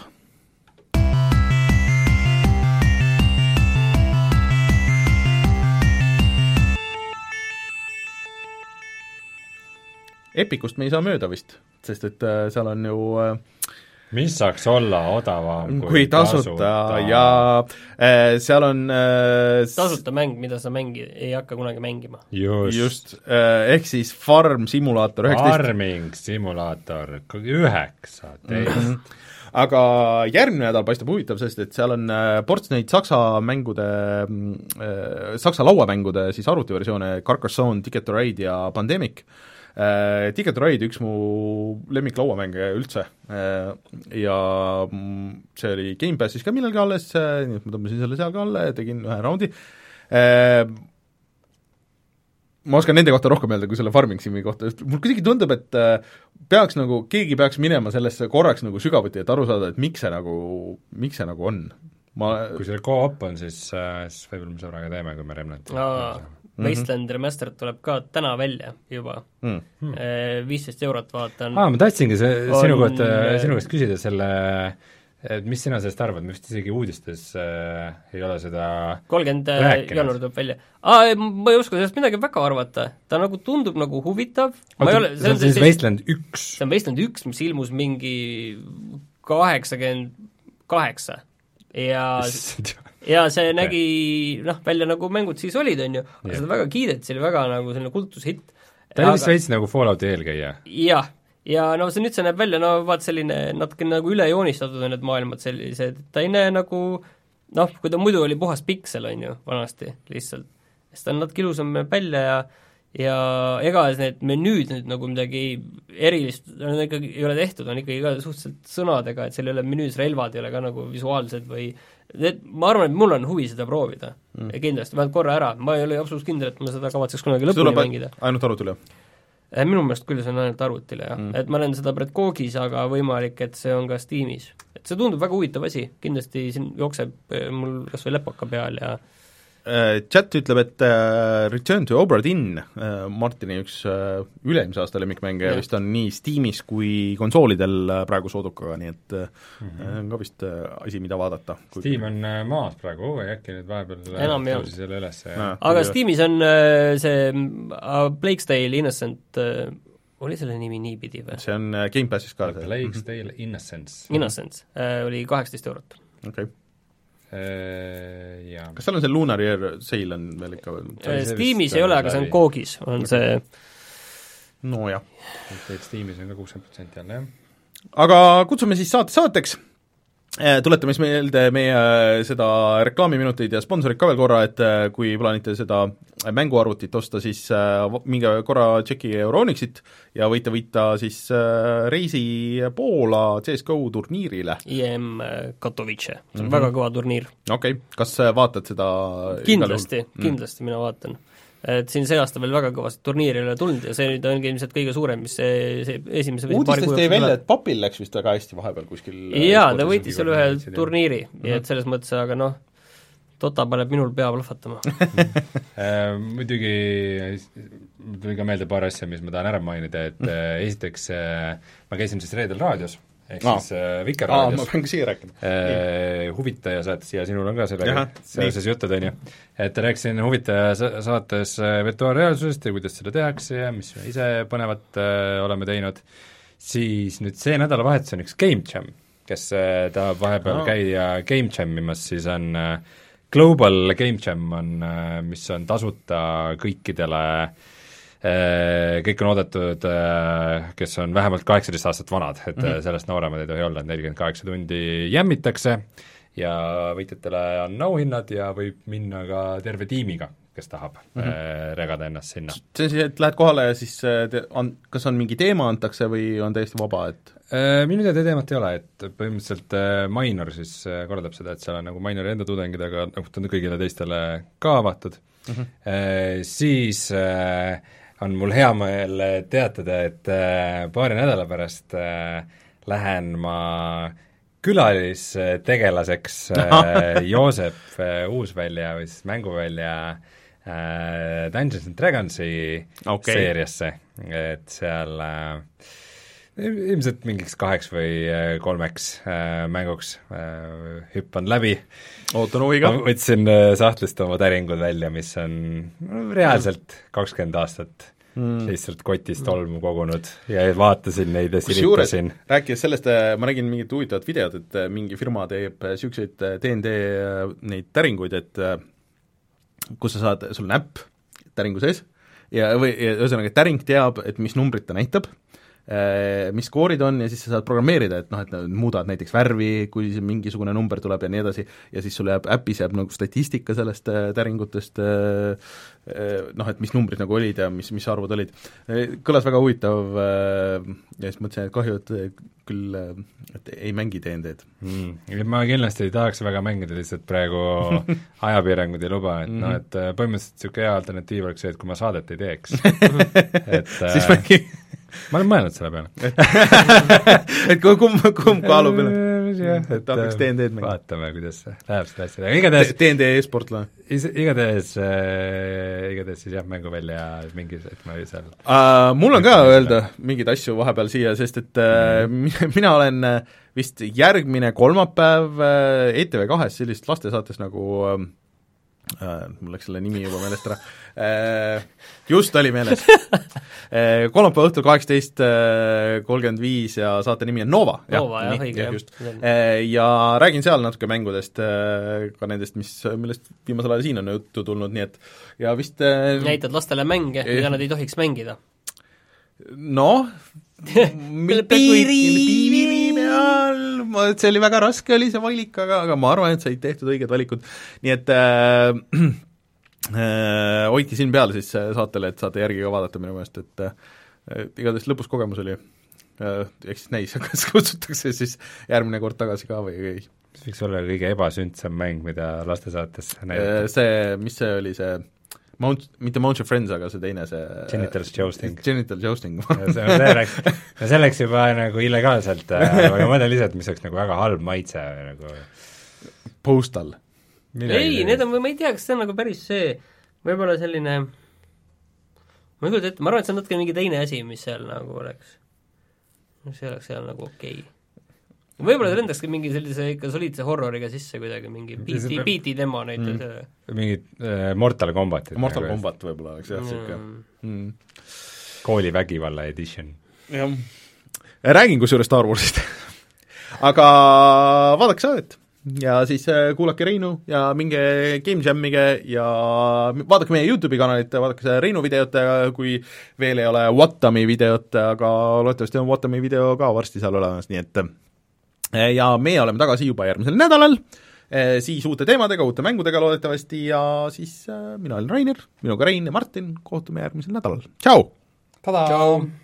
Epicust me ei saa mööda vist, sest et äh, seal on ju äh, mis saaks olla odavam kui, kui tasuta, tasuta ja äh, seal on äh, tasuta mäng, mida sa mängi, ei hakka kunagi mängima. Just, Just äh, ehk siis Farm Simulator üheksateist. Farming Simulator üheksateist. Aga järgmine nädal paistab huvitav, sest et seal on äh, ports neid saksa mängude äh, saksa lauamängude siis arvutiversioone Carcassonne, Ticket to Ride ja Pandemic. Uh, Ticket to Ride üks mu lemmik lauamänge üldse uh, ja see oli Game Passis ka millalgi alles, uh, nii et ma tõmbasin selle seal ka alla ja tegin ühe raundi uh,. Ma oskan nende kohta rohkem öelda kui selle Farming Simi kohta, mul kuidagi tundub, et uh, peaks nagu, keegi peaks minema sellesse korraks nagu sügavuti, et aru saada, et miks see nagu, miks see nagu on. Ma... kui selle co-op on, siis, siis võib-olla me sõbraga teeme, kui me Remnanti Mm-hmm. Wasteland Remastered tuleb ka täna välja juba mm., viisteist eurot vaatan. Aa, ma tahtsingi see, on... sinu kohta, sinu käest küsida selle, et mis sina sellest arvad, ma vist isegi uudistes äh, ei ole seda kolmkümmend jaanuar tuleb välja. Aa, ma ei oska sellest midagi väga arvata, ta nagu tundub nagu huvitav. Oota, ma ei ole, see on siis Wasteland üks? See on Wasteland üks, mis ilmus mingi kaheksakümmend kaheksa ja ja see okay. nägi noh, välja nagu mängud siis olid, on ju, aga yeah. seda väga kiideti, see oli väga nagu selline kultushitt. ta oli vist veits nagu Fallouti eelkäija. Jah, ja no see nüüd see näeb välja, no vaat selline natuke nagu üle joonistatud on need maailmad sellised, ta ei näe nagu noh, kui ta muidu oli puhas piksel, on ju, vanasti lihtsalt. Sest ta on natuke ilusam välja ja ja ega need menüüd nüüd nagu midagi erilist on ikkagi ei ole tehtud, on ikkagi ka suhteliselt sõnadega, et seal ei ole menüüs relvad, ei ole ka nagu visuaalsed või et ma arvan, et mul on huvi seda proovida mm. ja kindlasti, vähemalt korra ära, ma ei ole absoluutselt kindel, et ma seda kavatseks kunagi lõpuni mängida. Ainult arvutile? Minu meelest küll see on ainult arvutile, jah mm.. et ma olen seda praegu Googis, aga võimalik, et see on ka Steamis. Et see tundub väga huvitav asi, kindlasti siin jookseb mul kas või lepaka peal ja Chat ütleb, et uh, Return to Obra Dinn, uh, Martini üks uh, ülemise aasta lemmikmänge vist on nii Steamis kui konsoolidel uh, praegu soodukaga, nii et uh, mm-hmm. on ka vist uh, asi, mida vaadata. Steam on uh, maas praegu, oh, äkki nüüd vahepeal enam jah. Selle üles, ja. No, aga Steamis on uh, see uh, Plague's Tale Innocent uh, oli selle nimi niipidi või? See on uh, Game Passis ka. Plague's Tale Innocence. Innocence uh, oli kaheksateist eurot. Okei okay. Ja. Kas seal on see Lunar Year Sale on veel ikka veel? Steamis ei ole, aga see on Googis, on see no jah. Steamis on ka kuuskümmend protsenti jälle, jah. Aga kutsume siis saate saateks. Tuletame siis meelde meie seda reklaamiminuteid ja sponsorid ka veel korra, et kui plaanite seda mänguarvutit osta, siis minge korra tšeki Euronixit ja võite võita siis reisi Poola C S G O turniirile. I M Katowice, see on mm-hmm. väga kõva turniir. Okei okay., kas vaatad seda? Kindlasti, kindlasti mm. mina vaatan. Et siin see aasta veel väga kõvasti turniiri ei ole tulnud ja see nüüd ongi ilmselt kõige suurem, mis see, see esimese uudistest jäi välja, et Papil läks vist väga hästi vahepeal kuskil jaa, ta võitis seal ühe turniiri mm-hmm. ja et selles mõttes, aga noh, Tota paneb minul pea plahvatama muidugi tuli ka meelde paar asja, mis ma tahan ära mainida, et esiteks ma käisin siis reedel raadios ehk Aa. siis äh, aa, Vikerraadios ma pean ka siia rääkima. äh, huvitaja saates ja sinul on ka sellega Jaha, seoses jutud, on ju. Et rääkisin huvitaja sa- saates äh, virtuaalreaalsusest ja kuidas seda tehakse ja mis me ise põnevat äh, oleme teinud, siis nüüd see nädalavahetus on üks Game Jam, kes äh, tahab vahepeal Aa. käia Game Jamimas, siis on äh, Global Game Jam on, äh, mis on tasuta kõikidele äh, kõik on oodatud, kes on vähemalt kaheksateist aastat vanad, et mm -hmm. sellest nooremad ei tohi olla, et nelikümmend kaheksa tundi jämmitakse ja võitjatele on auhinnad ja võib minna ka terve tiimiga, kes tahab mm -hmm. regada ennast sinna. see on siis, et lähed kohale ja siis te, on, kas on mingi teema antakse või on täiesti vaba, et Minu teada teemat ei ole, et põhimõtteliselt Minor siis korraldab seda, et seal on nagu Minori enda tudengid, aga noh, ta on kõigile teistele ka avatud mm, -hmm. e, siis e, on mul hea meel teatada, et paari nädala pärast lähen ma külalistegelaseks Joosep Uusvälja või siis mänguvälja Dungeons and Dragonsi okay. seeriasse, et seal ilmselt mingiks kaheks või kolmeks mänguks hüppan läbi. ootan huviga. Võtsin sahtlist oma täringud välja, mis on reaalselt kakskümmend aastat mm. lihtsalt kotis tolmu kogunud ja vaatasin neid ja silitasin. Rääkides sellest, ma nägin mingit huvitavat videot, et mingi firma teeb niisuguseid D and D neid täringuid, et kus sa saad, sul on äpp täringu sees ja või ühesõnaga, täring teab, et mis numbrit ta näitab, mis skoorid on ja siis sa saad programmeerida, et noh, et muudad näiteks värvi, kui mingisugune number tuleb ja nii edasi, ja siis sul jääb, äpis jääb nagu statistika sellest täringutest, noh, et mis numbrid nagu olid ja mis, mis arvud olid. Kõlas väga huvitav ja siis mõtlesin, et kahju, et küll et ei mängi D and D-d mm.. Ma kindlasti ei tahaks väga mängida, lihtsalt praegu ajapiirangud ei luba, et mm -hmm. noh, et põhimõtteliselt niisugune hea alternatiiv oleks see, et kui ma saadet ei teeks et siis mängi ma olen mõelnud selle peale et kumb, kumb kaalub üle? jah, et tahaks D and D-d mängida. vaatame, kuidas see läheb seda asja, aga igatahes D and D e-sportlane? igatahes äh,, igatahes siis jah, mänguvälja mingis, et ma seal uh, mul on ka öelda mingeid asju vahepeal siia, sest et uh, mm. mina olen vist järgmine kolmapäev uh, E T V kahes sellisest lastesaates nagu uh, Uh, mul läks selle nimi juba meelest ära uh,, just oli meeles uh, kolmapäeva õhtul kaheksateist kolmkümmend viis ja saate nimi on Nova. Nova, jah, õige, jah. Uh, ja räägin seal natuke mängudest uh,, ka nendest, mis, millest viimasel ajal siin on juttu tulnud, nii et ja vist uh, näitad lastele mänge, mida nad ei tohiks mängida. noh, piiri, piiri peal, see oli väga raske, oli see valik, aga, aga ma arvan, et said tehtud õiged valikud, nii et äh, äh, hoidke siin peal siis saatele, et saate järgi ka vaadata minu meelest, et äh, igatahes lõpus kogemus oli äh,, eks siis näis, kas kutsutakse siis järgmine kord tagasi ka või ei. See võiks olla kõige ebasündsam mäng, mida lastesaates näidata. See, mis see oli, see Mount, mitte Mount of Friends, aga see teine, see Genital Jousting. Genital Jousting see, see läks, no see läks juba nagu illegaalselt, aga ma mõtlen lihtsalt, mis oleks nagu väga halb maitse nagu Postal. ei, need on, ma ei tea, kas see on nagu päris see, võib-olla selline, ma ei kujuta ette, ma arvan, et see on natuke mingi teine asi, mis seal nagu oleks, see oleks seal nagu okei okay. Võib-olla see lendakski mingi sellise ikka soliidse horroriga sisse kuidagi, mingi beat'i, beat'i demo näiteks mm.. mingid äh, Mortal Combat. Mortal Combat võib-olla oleks jah, siuke mm. koolivägivalla edition. jah, räägin kusjuures Star Warsist aga vaadake saadet ja siis kuulake Reinu ja minge Game Jamige ja vaadake meie YouTube'i kanalit, vaadake seda Reinu videot, kui veel ei ole Watami videot, aga loodetavasti on Watami video ka varsti seal olemas, nii et ja meie oleme tagasi juba järgmisel nädalal, siis uute teemadega, uute mängudega loodetavasti ja siis mina olen Rainer, minuga Rein ja Martin, kohtume järgmisel nädalal, tšau! Tada! Tšau!